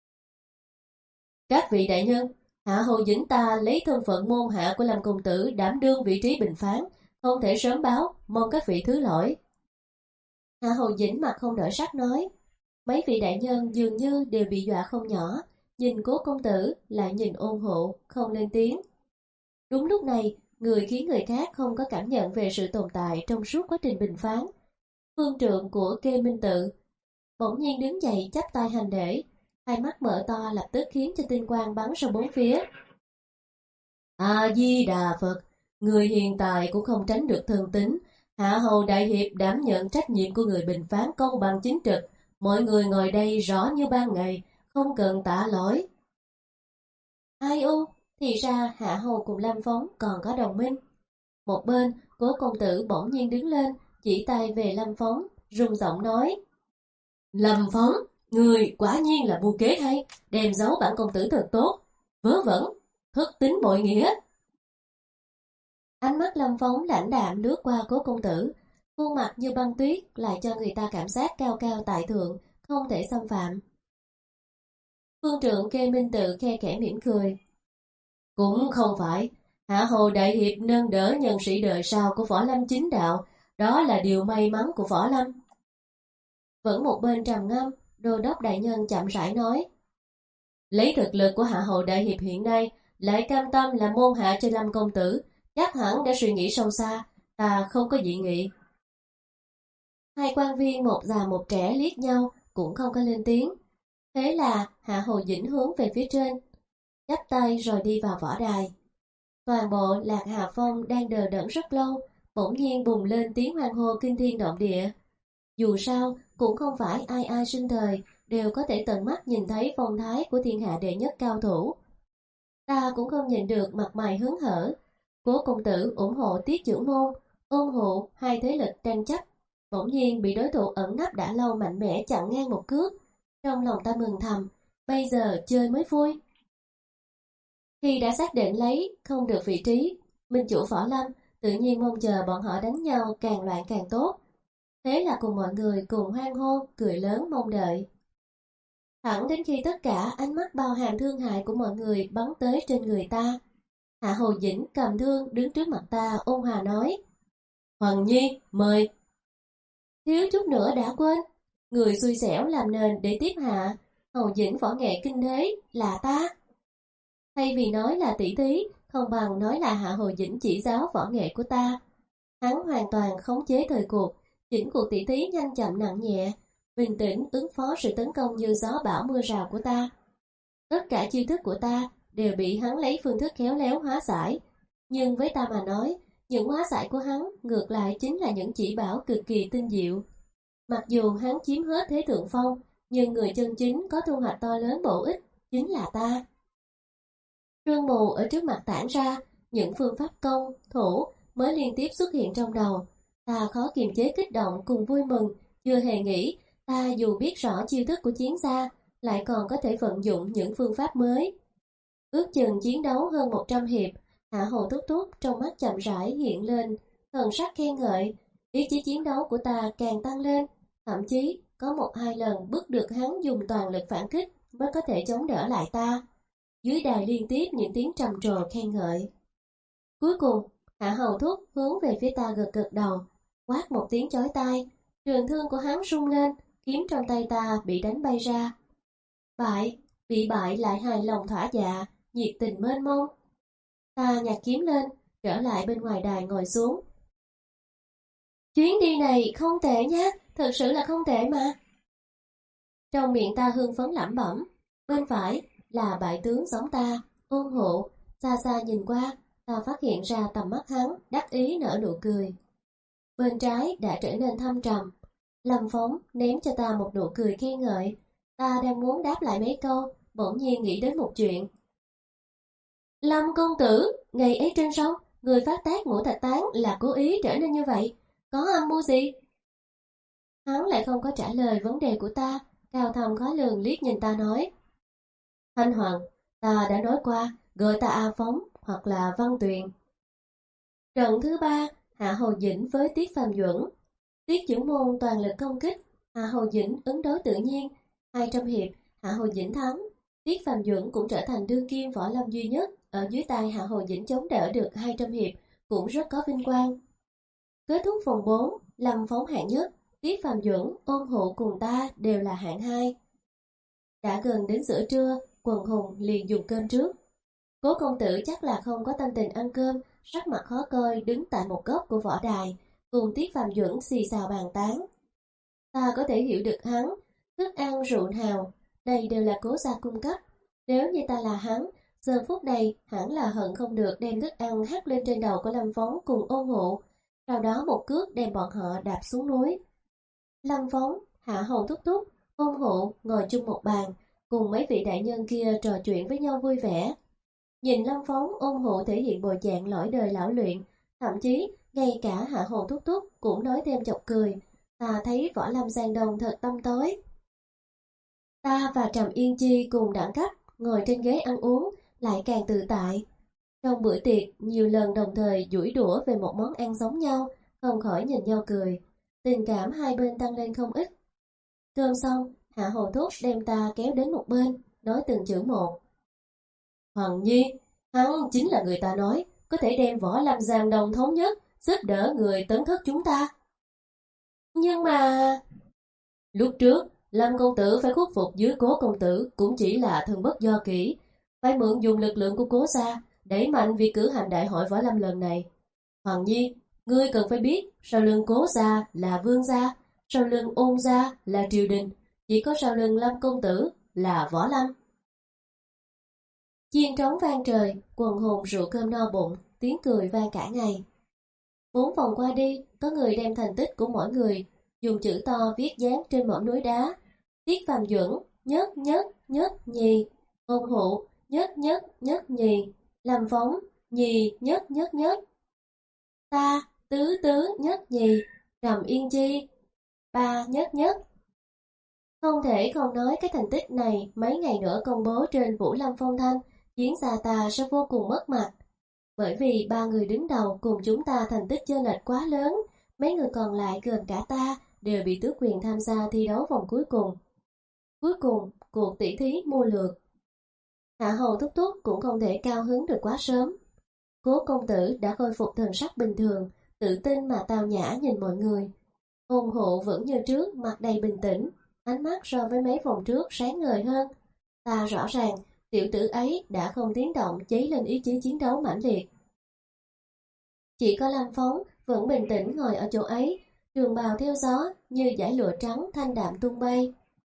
Các vị đại nhân, Hạ Hầu Dĩnh ta lấy thân phận môn hạ của Lâm công tử đảm đương vị trí bình phán, không thể sớm báo, mong các vị thứ lỗi. Hạ Hầu Dĩnh mặt không đổi sắc nói. Mấy vị đại nhân dường như đều bị dọa không nhỏ, nhìn Cố công tử lại nhìn Ôn Hụ, không lên tiếng. Đúng lúc này, người khiến người khác không có cảm nhận về sự tồn tại trong suốt quá trình bình phán. Phương trượng của Kê Minh Tự bỗng nhiên đứng dậy chắp tay hành lễ, hai mắt mở to lập tức khiến cho tinh quang bắn ra bốn phía. A Di Đà Phật, người hiện tại cũng không tránh được thân tính, Hạ hầu đại hiệp đảm nhận trách nhiệm của người bình phán công bằng chính trực. Mọi người ngồi đây rõ như ban ngày, không cần tạ lỗi. Ai u, thì ra Hạ hầu cùng Lâm Phong còn có đồng minh. Một bên, Cố công tử bỗng nhiên đứng lên, chỉ tay về Lâm Phong, rung giọng nói: Lâm Phong, người quả nhiên là mưu kế hay, đem giấu bản công tử thật tốt. Vớ vẩn, thất tín bội nghĩa. Ánh mắt Lâm Phong lãnh đạm lướt qua Cố công tử, khuôn mặt như băng tuyết lại cho người ta cảm giác cao cao tại thượng, không thể xâm phạm. Phương trượng Kê Minh Tự khe khẽ mỉm cười. Cũng không phải, Hạ Hồ Đại Hiệp nâng đỡ nhân sĩ đời sau của Võ Lâm chính đạo, đó là điều may mắn của Võ Lâm. Vẫn một bên trầm ngâm, Đô đốc đại nhân chậm rãi nói: Lấy thực lực của Hạ Hồ Đại Hiệp hiện nay, lại cam tâm là môn hạ cho Lâm công tử, chắc hẳn đã suy nghĩ sâu xa, ta không có dị nghị. Hai quan viên một già một trẻ liếc nhau, cũng không có lên tiếng. Thế là Hạ Hồ Dĩnh hướng về phía trên, chắp tay rồi đi vào võ đài. Toàn bộ Lạc Hà Phong đang đờ đẫn rất lâu, bỗng nhiên bùng lên tiếng hoan hô kinh thiên động địa. Dù sao, cũng không phải ai ai sinh thời đều có thể tận mắt nhìn thấy phong thái của thiên hạ đệ nhất cao thủ. Ta cũng không nhìn được mặt mày hớn hở. Cố công tử ủng hộ Tiết trưởng môn, ôn hộ hai thế lực tranh chấp, bỗng nhiên bị đối thủ ẩn nấp đã lâu mạnh mẽ chặn ngang một cước. Trong lòng ta mừng thầm, bây giờ chơi mới vui. Khi đã xác định lấy không được vị trí minh chủ Võ Lâm, tự nhiên mong chờ bọn họ đánh nhau càng loạn càng tốt. Thế là cùng mọi người cùng hoan hô, cười lớn mong đợi. Thẳng đến khi tất cả ánh mắt bao hàm thương hại của mọi người bắn tới trên người ta, Hạ Hồ Dĩnh cầm thương đứng trước mặt ta ôn hòa nói: Hoàng Nhi, mời. Thiếu chút nữa đã quên, người xui xẻo làm nền để tiếp Hạ Hồ Dĩnh võ nghệ kinh thế là ta. Thay vì nói là tỷ thí, không bằng nói là Hạ Hồ Dĩnh chỉ giáo võ nghệ của ta. Hắn hoàn toàn khống chế thời cuộc, chỉnh cuộc tỷ thí nhanh chậm nặng nhẹ, bình tĩnh ứng phó sự tấn công như gió bão mưa rào của ta. Tất cả chiêu thức của ta đều bị hắn lấy phương thức khéo léo hóa giải. Nhưng với ta mà nói, những hóa giải của hắn ngược lại chính là những chỉ bảo cực kỳ tinh diệu. Mặc dù hắn chiếm hết thế thượng phong, nhưng người chân chính có thu hoạch to lớn bổ ích chính là ta. Sương mù ở trước mặt tản ra, những phương pháp công, thủ mới liên tiếp xuất hiện trong đầu. Ta khó kiềm chế kích động cùng vui mừng, chưa hề nghĩ ta dù biết rõ chiêu thức của chiến gia, lại còn có thể vận dụng những phương pháp mới. Ước chừng chiến đấu hơn một trăm hiệp, Hạ Hồ thúc thúc trong mắt chậm rãi hiện lên thần sắc khen ngợi, ý chí chiến đấu của ta càng tăng lên, thậm chí có một hai lần bức được hắn dùng toàn lực phản kích mới có thể chống đỡ lại ta. Dưới đài liên tiếp những tiếng trầm trồ khen ngợi. Cuối cùng, Hạ Hầu thúc hướng về phía ta gật gật đầu, quát một tiếng chói tai, trường thương của hắn rung lên, kiếm trong tay ta bị đánh bay ra. Bại, bị bại lại hài lòng thỏa dạ, nhiệt tình mênh mông. Ta nhặt kiếm lên, trở lại bên ngoài đài ngồi xuống. Chuyến đi này không tệ nhá, thật sự là không tệ mà. Trong miệng ta hương phấn lẩm bẩm, bên phải là bại tướng giống ta, ôn hộ, xa xa nhìn qua, ta phát hiện ra tầm mắt hắn, đắc ý nở nụ cười. Bên trái đã trở nên thâm trầm, Lâm Phong ném cho ta một nụ cười khen ngợi, ta đang muốn đáp lại mấy câu, bỗng nhiên nghĩ đến một chuyện. Lâm công tử, ngày ấy trên sông, người phát tác ngũ thạch tán là cố ý trở nên như vậy, có âm mưu gì? Hắn lại không có trả lời vấn đề của ta, cao thầm khó lường liếc nhìn ta nói. Thanh Hoàng, ta đã nói qua, gọi ta A Phóng hoặc là Văn Tuyền. Trận thứ ba, Hạ Hồ Dĩnh với Tiết Phàm Duẩn. Tiết trưởng môn toàn lực công kích, Hạ Hồ Dĩnh ứng đối tự nhiên. hai trăm hiệp, Hạ Hồ Dĩnh thắng. Tiết Phàm Duẩn cũng trở thành đương kim võ lâm duy nhất ở dưới tay Hạ Hồ Dĩnh chống đỡ được hai trăm hiệp, cũng rất có vinh quang. Kết thúc vòng bốn, Lâm Phóng hạng nhất, Tiết Phàm Duẩn, ôn hộ cùng ta đều là hạng hai. Đã gần đến giữa trưa, quần hùng liền dùng cơm trước. Cố công tử chắc là không có tâm tình ăn cơm, sắc mặt khó coi đứng tại một góc của võ đài, cùng Tiết Phàm Duẩn xì xào bàn tán. Ta có thể hiểu được hắn, thức ăn rượu hào, đây đều là Cố gia cung cấp. Nếu như ta là hắn, giờ phút này hẳn là hận không được đem thức ăn hắt lên trên đầu của Lâm Phóng cùng ôn hộ. sau đó một cước đem bọn họ đạp xuống núi. Lâm Phong, Hạ Hầu Thúc Thúc, Ôn Hụ ngồi chung một bàn, cùng mấy vị đại nhân kia trò chuyện với nhau vui vẻ. Nhìn Lâm Phong, Ôn Hụ thể hiện bộ dạng lõi đời lão luyện, thậm chí ngay cả Hạ Hầu Thúc Thúc cũng nói thêm chọc cười. Ta thấy Võ Lâm Giang Đông thật tâm tối. Ta và Trầm Yên Chi cùng đẳng cấp, ngồi trên ghế ăn uống, lại càng tự tại. Trong bữa tiệc, nhiều lần đồng thời duỗi đũa về một món ăn giống nhau, không khỏi nhìn nhau cười. Tình cảm hai bên tăng lên không ít. Cơm xong, Hạ Hầu Thúc đem ta kéo đến một bên, nói từng chữ một. Hoàng Nhi, hắn chính là người ta nói, có thể đem Võ Lâm Giang Đông thống nhất, giúp đỡ người tấn thất chúng ta. Nhưng mà... Lúc trước, Lâm công tử phải khuất phục dưới Cố công tử cũng chỉ là thân bất do kỹ, phải mượn dùng lực lượng của Cố gia, đẩy mạnh việc cử hành đại hội Võ Lâm lần này. Hoàng Nhi, ngươi cần phải biết, sau lưng Cố gia là Vương gia, sau lưng Ôn gia là triều đình, chỉ có sau lưng Lâm công tử là Võ Lâm. Chiên trống vang trời, quần hùng rượu cơm no bụng, tiếng cười vang cả ngày. Bốn vòng qua đi, có người đem thành tích của mỗi người dùng chữ to viết dán trên mỏm núi đá. Tiết Phàm Duẩn, nhất nhất nhất nhì. Ôn Hụ, nhất nhất nhất nhì. Lâm Phong, nhì nhất nhất nhất. Ta, tứ tứ nhất nhì. Trầm Yên Chi, ba nhất nhất. Không thể không nói cái thành tích này mấy ngày nữa công bố trên Vũ Lâm Phong Thanh, chiến gia ta sẽ vô cùng mất mặt. Bởi vì ba người đứng đầu cùng chúng ta thành tích chênh lệch quá lớn, mấy người còn lại gồm cả ta đều bị tước quyền tham gia thi đấu vòng cuối cùng. Cuối cùng, cuộc tỷ thí mua lượt. Hạ Hầu Thúc Thúc cũng không thể cao hứng được quá sớm. Cố công tử đã khôi phục thần sắc bình thường, tự tin mà tao nhã nhìn mọi người. Ôn Hụ vẫn như trước, mặt đầy bình tĩnh, ánh mắt so với mấy vòng trước sáng ngời hơn. Ta rõ ràng, tiểu tử ấy đã không tiếng động cháy lên ý chí chiến đấu mãnh liệt. Chỉ có Lâm Phong vẫn bình tĩnh ngồi ở chỗ ấy, trường bào theo gió như dải lụa trắng thanh đạm tung bay.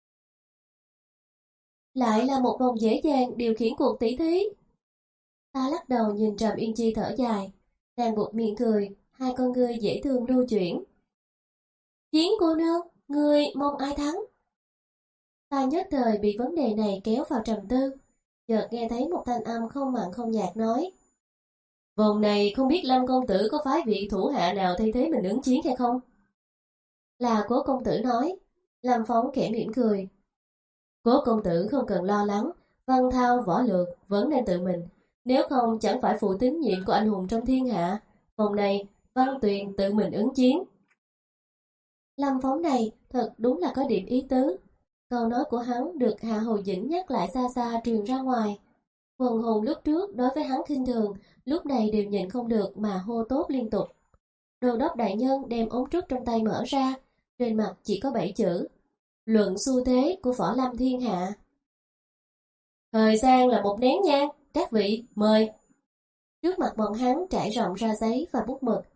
Lại là một vòng dễ dàng điều khiển cuộc tỷ thí. Ta lắc đầu nhìn Trầm Yên Chi thở dài, nàng buột miệng cười, hai con ngươi dễ thương lưu chuyển. Chiến cô nương, ngươi mong ai thắng? Ta nhất thời bị vấn đề này kéo vào trầm tư, chợt nghe thấy một thanh âm không mặn không nhạt nói. Vòng này không biết Lâm công tử có phái vị thủ hạ nào thay thế mình ứng chiến hay không? Là Cố công tử nói. Lâm Phong khẽ mỉm cười. Cố công tử không cần lo lắng, văn thao võ lược vẫn nên tự mình, nếu không chẳng phải phụ tín nhiệm của anh hùng trong thiên hạ. Vòng này Văn Tuyền tự mình ứng chiến. Lâm Phong này thật đúng là có điểm ý tứ. Câu nói của hắn được Hạ Hầu Dĩnh nhắc lại xa xa truyền ra ngoài. Quần hùng lúc trước đối với hắn khinh thường, lúc này đều nhịn không được mà hô tốt liên tục. Đô đốc đại nhân đem ống trúc trong tay mở ra, trên mặt chỉ có bảy chữ: luận xu thế của Võ Lâm thiên hạ. Thời gian là một nén nhang, các vị mời. Trước mặt bọn hắn trải rộng ra giấy và bút mực.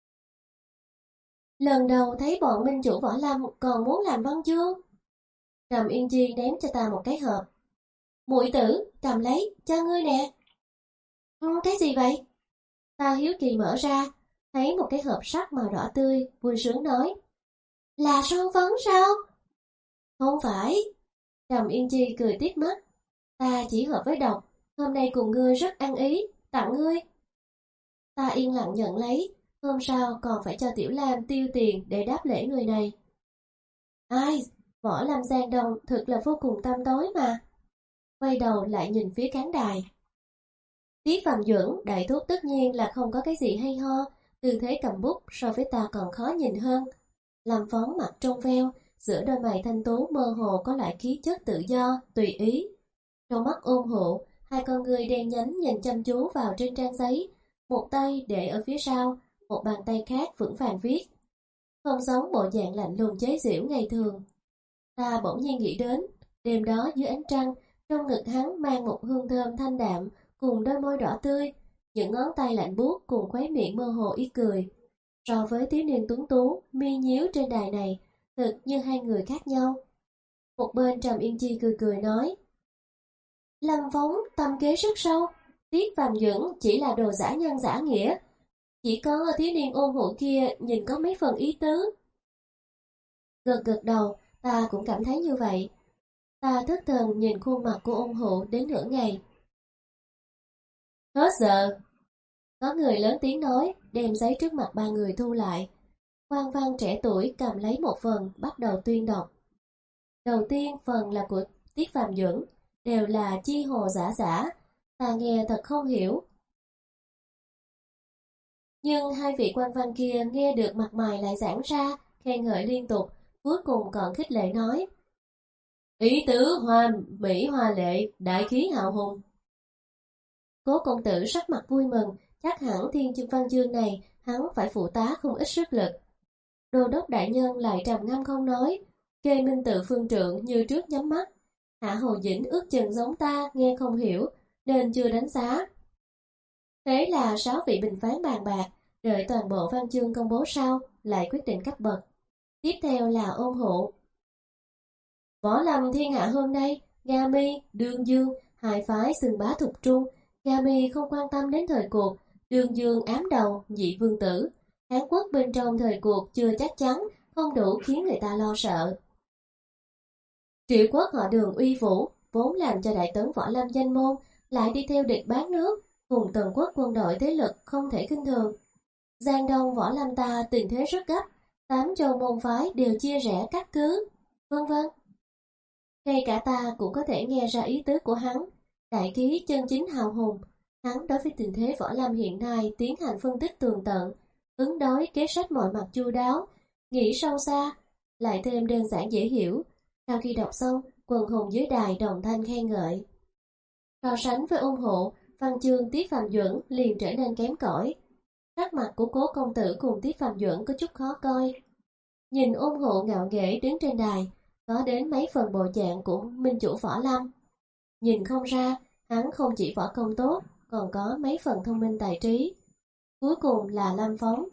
Lần đầu thấy bọn minh chủ Võ Lâm còn muốn làm văn chương. Trầm Yên Chi ném cho ta một cái hộp. Muội tử, cầm lấy, cho ngươi nè. Ừ, cái gì vậy? Ta hiếu kỳ mở ra, thấy một cái hộp sắt màu đỏ tươi, vui sướng nói. Là son phấn sao? Không phải. Trầm Yên Chi cười tít mắt. Ta chỉ hợp với độc, hôm nay cùng ngươi rất ăn ý, tặng ngươi. Ta yên lặng nhận lấy, hôm sau còn phải cho Tiểu Lam tiêu tiền để đáp lễ người này. Ai, Võ Lâm Giang Đông thực là vô cùng tăm tối mà. Quay đầu lại nhìn phía khán đài. Tiết Phàm Duẩn đại thúc tất nhiên là không có cái gì hay ho, tư thế cầm bút so với ta còn khó nhìn hơn. Lâm Phong mặt trong veo, giữa đôi mày thanh tú mơ hồ có loại khí chất tự do, tùy ý. Trong mắt Ôn Hụ, hai con người đen nhánh nhìn chăm chú vào trên trang giấy, một tay để ở phía sau, một bàn tay khác vững vàng viết. Không giống bộ dạng lạnh lùng chế giễu ngày thường. Ta bỗng nhiên nghĩ đến, đêm đó dưới ánh trăng, trong ngực hắn mang một hương thơm thanh đạm cùng đôi môi đỏ tươi, những ngón tay lạnh buốt cùng khóe miệng mơ hồ ý cười. So với thiếu niên tuấn tú, mi nhíu trên đài này, thực như hai người khác nhau. Một bên Trầm Yên Chi cười cười nói. Lâm Phong tâm kế rất sâu, Tiết Phàm Duẩn chỉ là đồ giả nhân giả nghĩa. Chỉ có thiếu niên ôn hộ kia nhìn có mấy phần ý tứ. Gật gật đầu, ta cũng cảm thấy như vậy. Ta thất thần nhìn khuôn mặt của ôn hộ đến nửa ngày. Hết giờ. Có người lớn tiếng nói, đem giấy trước mặt ba người thu lại. Quan văn trẻ tuổi cầm lấy một phần, bắt đầu tuyên đọc. Đầu tiên phần là của Tiết Phàm Duẩn, đều là chi hồ giả giả, ta nghe thật không hiểu. Nhưng hai vị quan văn kia nghe được mặt mày lại giãn ra, khen ngợi liên tục, cuối cùng còn khích lệ nói. Ý tứ hoa mỹ hoa lệ, đại khí hào hùng. Cố công tử sắc mặt vui mừng, chắc hẳn thiên chương văn chương này hắn phải phụ tá không ít sức lực. Đô đốc đại nhân lại trầm ngâm không nói, kê minh tự phương trượng như trước nhắm mắt. Hạ Hồ Dĩnh ước chừng giống ta nghe không hiểu, nên chưa đánh giá. Thế là sáu vị bình phán bàn bạc, đợi toàn bộ văn chương công bố sau, lại quyết định cấp bậc. Tiếp theo là ôn hộ. Võ lâm thiên hạ hôm nay, Nga Mi, Đương Dương, hai phái xưng bá thục trung. Nga Mi không quan tâm đến thời cuộc, Đương Dương ám đầu, dị vương tử. Hán Quốc bên trong thời cuộc chưa chắc chắn, không đủ khiến người ta lo sợ. Triệu quốc họ Đường uy vũ, vốn làm cho đại tấn võ lâm danh môn, lại đi theo địch bán nước, cùng tần quốc quân đội thế lực không thể khinh thường. Giang Đông võ lâm ta tình thế rất gấp, tám châu môn phái đều chia rẽ cắt cứ, vân vân. Ngay cả ta cũng có thể nghe ra ý tứ của hắn, đại khí chân chính hào hùng. Hắn đối với tình thế võ lâm hiện nay tiến hành phân tích tường tận, ứng đối kế sách mọi mặt chu đáo, nghĩ sâu xa, lại thêm đơn giản dễ hiểu. Sau khi đọc xong, quần hùng dưới đài đồng thanh khen ngợi. So sánh với ôn hộ, văn chương Tiết Phàm Duẩn liền trở nên kém cỏi. Sắc mặt của Cố công tử cùng Tiết Phàm Duẩn có chút khó coi. Nhìn ôn hộ ngạo nghễ đứng trên đài, có đến mấy phần bộ dạng của minh chủ võ lâm. Nhìn không ra, hắn không chỉ võ công tốt, còn có mấy phần thông minh tài trí. Cuối cùng là Lâm Phóng.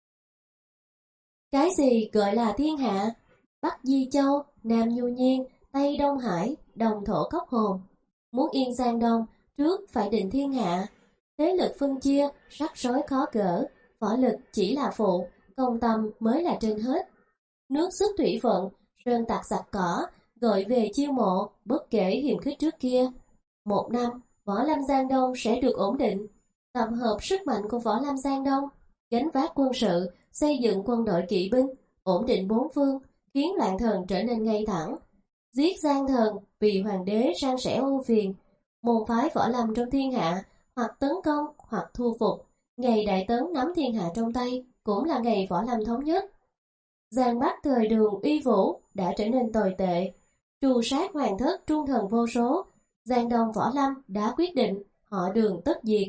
Cái gì gọi là thiên hạ? Bắc Di Châu, Nam Nhu Nhiên, Tây Đông Hải, Đồng Thổ Cốc Hồn. Muốn yên Giang Đông, trước phải định thiên hạ. Thế lực phân chia, rắc rối khó gỡ, võ lực chỉ là phụ, công tâm mới là trên hết. Nước xuất thủy vận, sơn tặc giặc cỏ, gọi về chiêu mộ, bất kể hiềm khích trước kia. Một năm, võ lâm Giang Đông sẽ được ổn định. Tập hợp sức mạnh của võ lâm Giang Đông, gánh vác quân sự, xây dựng quân đội kỵ binh, ổn định bốn phương, khiến loạn thần trở nên ngay thẳng. Giết gian thần vì hoàng đế san sẻ ưu phiền. Môn phái võ lâm trong thiên hạ, hoặc tấn công hoặc thu phục. Ngày đại tấn nắm thiên hạ trong tay, cũng là ngày võ lâm thống nhất. Giang Bắc thời Đường uy vũ đã trở nên tồi tệ. Trù sát hoàng thất trung thần vô số. Giang Đông võ lâm đã quyết định, họ Đường tất diệt.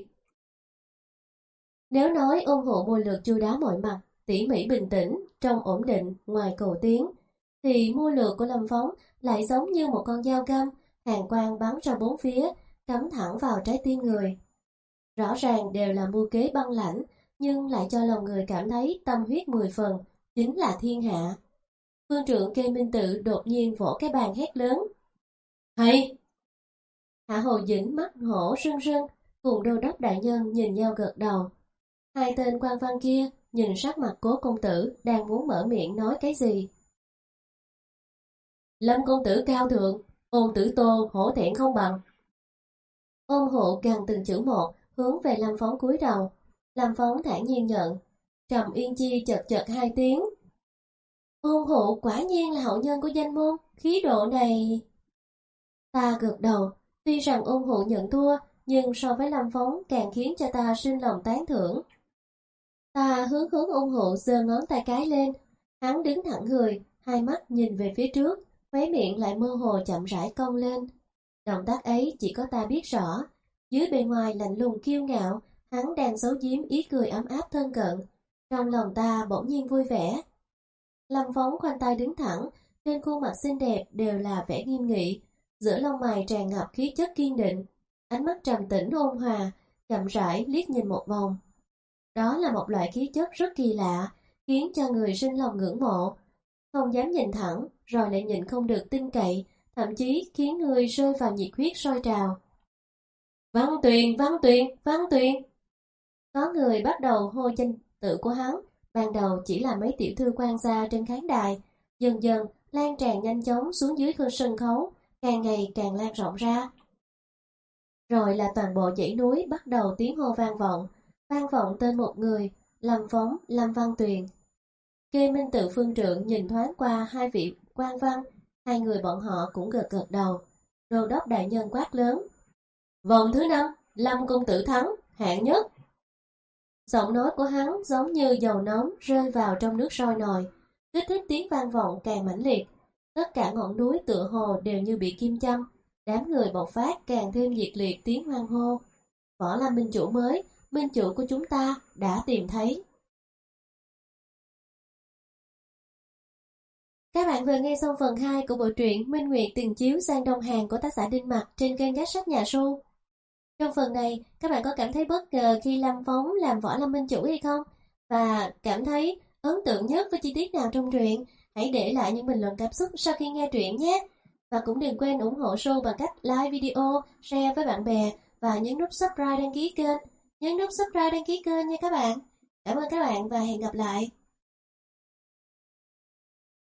Nếu nói ôn hộ mưu lược chu đáo mọi mặt, tỉ mỉ bình tĩnh, trong ổn định, ngoài cầu tiến, thì mưu lược của Lâm Phóng lại giống như một con dao găm, hàn quang bắn ra bốn phía, cắm thẳng vào trái tim người. Rõ ràng đều là mưu kế băng lãnh, nhưng lại cho lòng người cảm thấy tâm huyết mười phần, chính là thiên hạ. Phương trượng Kê Minh Tự đột nhiên vỗ cái bàn hét lớn. Hay! Hạ Hồ Dĩnh mắt hổ rưng rưng, cùng đô đốc đại nhân nhìn nhau gật đầu. Hai tên quan văn kia nhìn sắc mặt Cố công tử đang muốn mở miệng nói cái gì. Lâm công tử cao thượng, ôn tử Tô hổ thẹn không bằng. Ôn hộ gần từng chữ một, hướng về Lâm Phóng cúi đầu. Lâm Phóng thản nhiên nhận. Trầm Yên Chi chật chật hai tiếng. Ôn hộ quả nhiên là hậu nhân của danh môn, khí độ này. Ta gật đầu, tuy rằng ôn hộ nhận thua, nhưng so với Lâm Phóng càng khiến cho ta sinh lòng tán thưởng. Ta hướng hướng ôn hộ giơ ngón tay cái lên, hắn đứng thẳng người, hai mắt nhìn về phía trước, khóe miệng lại mơ hồ chậm rãi cong lên. Động tác ấy chỉ có ta biết rõ, dưới bề ngoài lạnh lùng kiêu ngạo, hắn đang giấu giếm ý cười ấm áp thân cận. Trong lòng ta bỗng nhiên vui vẻ. Lâm Phóng khoanh tay đứng thẳng, trên khuôn mặt xinh đẹp đều là vẻ nghiêm nghị, giữa lông mày tràn ngập khí chất kiên định, ánh mắt trầm tĩnh ôn hòa, chậm rãi liếc nhìn một vòng. Đó là một loại khí chất rất kỳ lạ, khiến cho người sinh lòng ngưỡng mộ. Không dám nhìn thẳng, rồi lại nhìn không được tin cậy, thậm chí khiến người rơi vào nhiệt huyết sôi trào. Văn Tuyền, Văn Tuyền, Văn Tuyền! Có người bắt đầu hô danh tự của hắn, ban đầu chỉ là mấy tiểu thư quan gia trên khán đài, dần dần lan tràn nhanh chóng xuống dưới sân khấu, càng ngày càng lan rộng ra. Rồi là toàn bộ dãy núi bắt đầu tiếng hô vang vọng, vang vọng tên một người, Lâm Phóng, Lâm Văn Tuyền. Kê Minh Tự phương trượng nhìn thoáng qua hai vị quan văn, hai người bọn họ cũng gật gật đầu. Đô đốc đại nhân quát lớn: vòng thứ năm, Lâm công tử thắng, hạng nhất. Giọng nói của hắn giống như dầu nóng rơi vào trong nước sôi nồi, kích thích tiếng vang vọng càng mãnh liệt. Tất cả ngọn núi tựa hồ đều như bị kim châm, đám người bộc phát càng thêm nhiệt liệt tiếng hoan hô. Võ Lâm minh chủ mới, minh chủ của chúng ta đã tìm thấy. Các bạn vừa nghe xong phần hai của bộ truyện Minh Nguyệt tiền chiếu sang Đông Hàn của tác giả Đinh Mặc trên kênh Gác Sách Nhà Su. Trong phần này, các bạn có cảm thấy bất ngờ khi Lâm Phóng làm Võ Lâm minh chủ hay không? Và cảm thấy ấn tượng nhất với chi tiết nào trong truyện? Hãy để lại những bình luận cảm xúc sau khi nghe truyện nhé! Và cũng đừng quên ủng hộ show bằng cách like video, share với bạn bè và nhấn nút subscribe đăng ký kênh. Nhấn nút subscribe đăng ký kênh nha các bạn! Cảm ơn các bạn và hẹn gặp lại!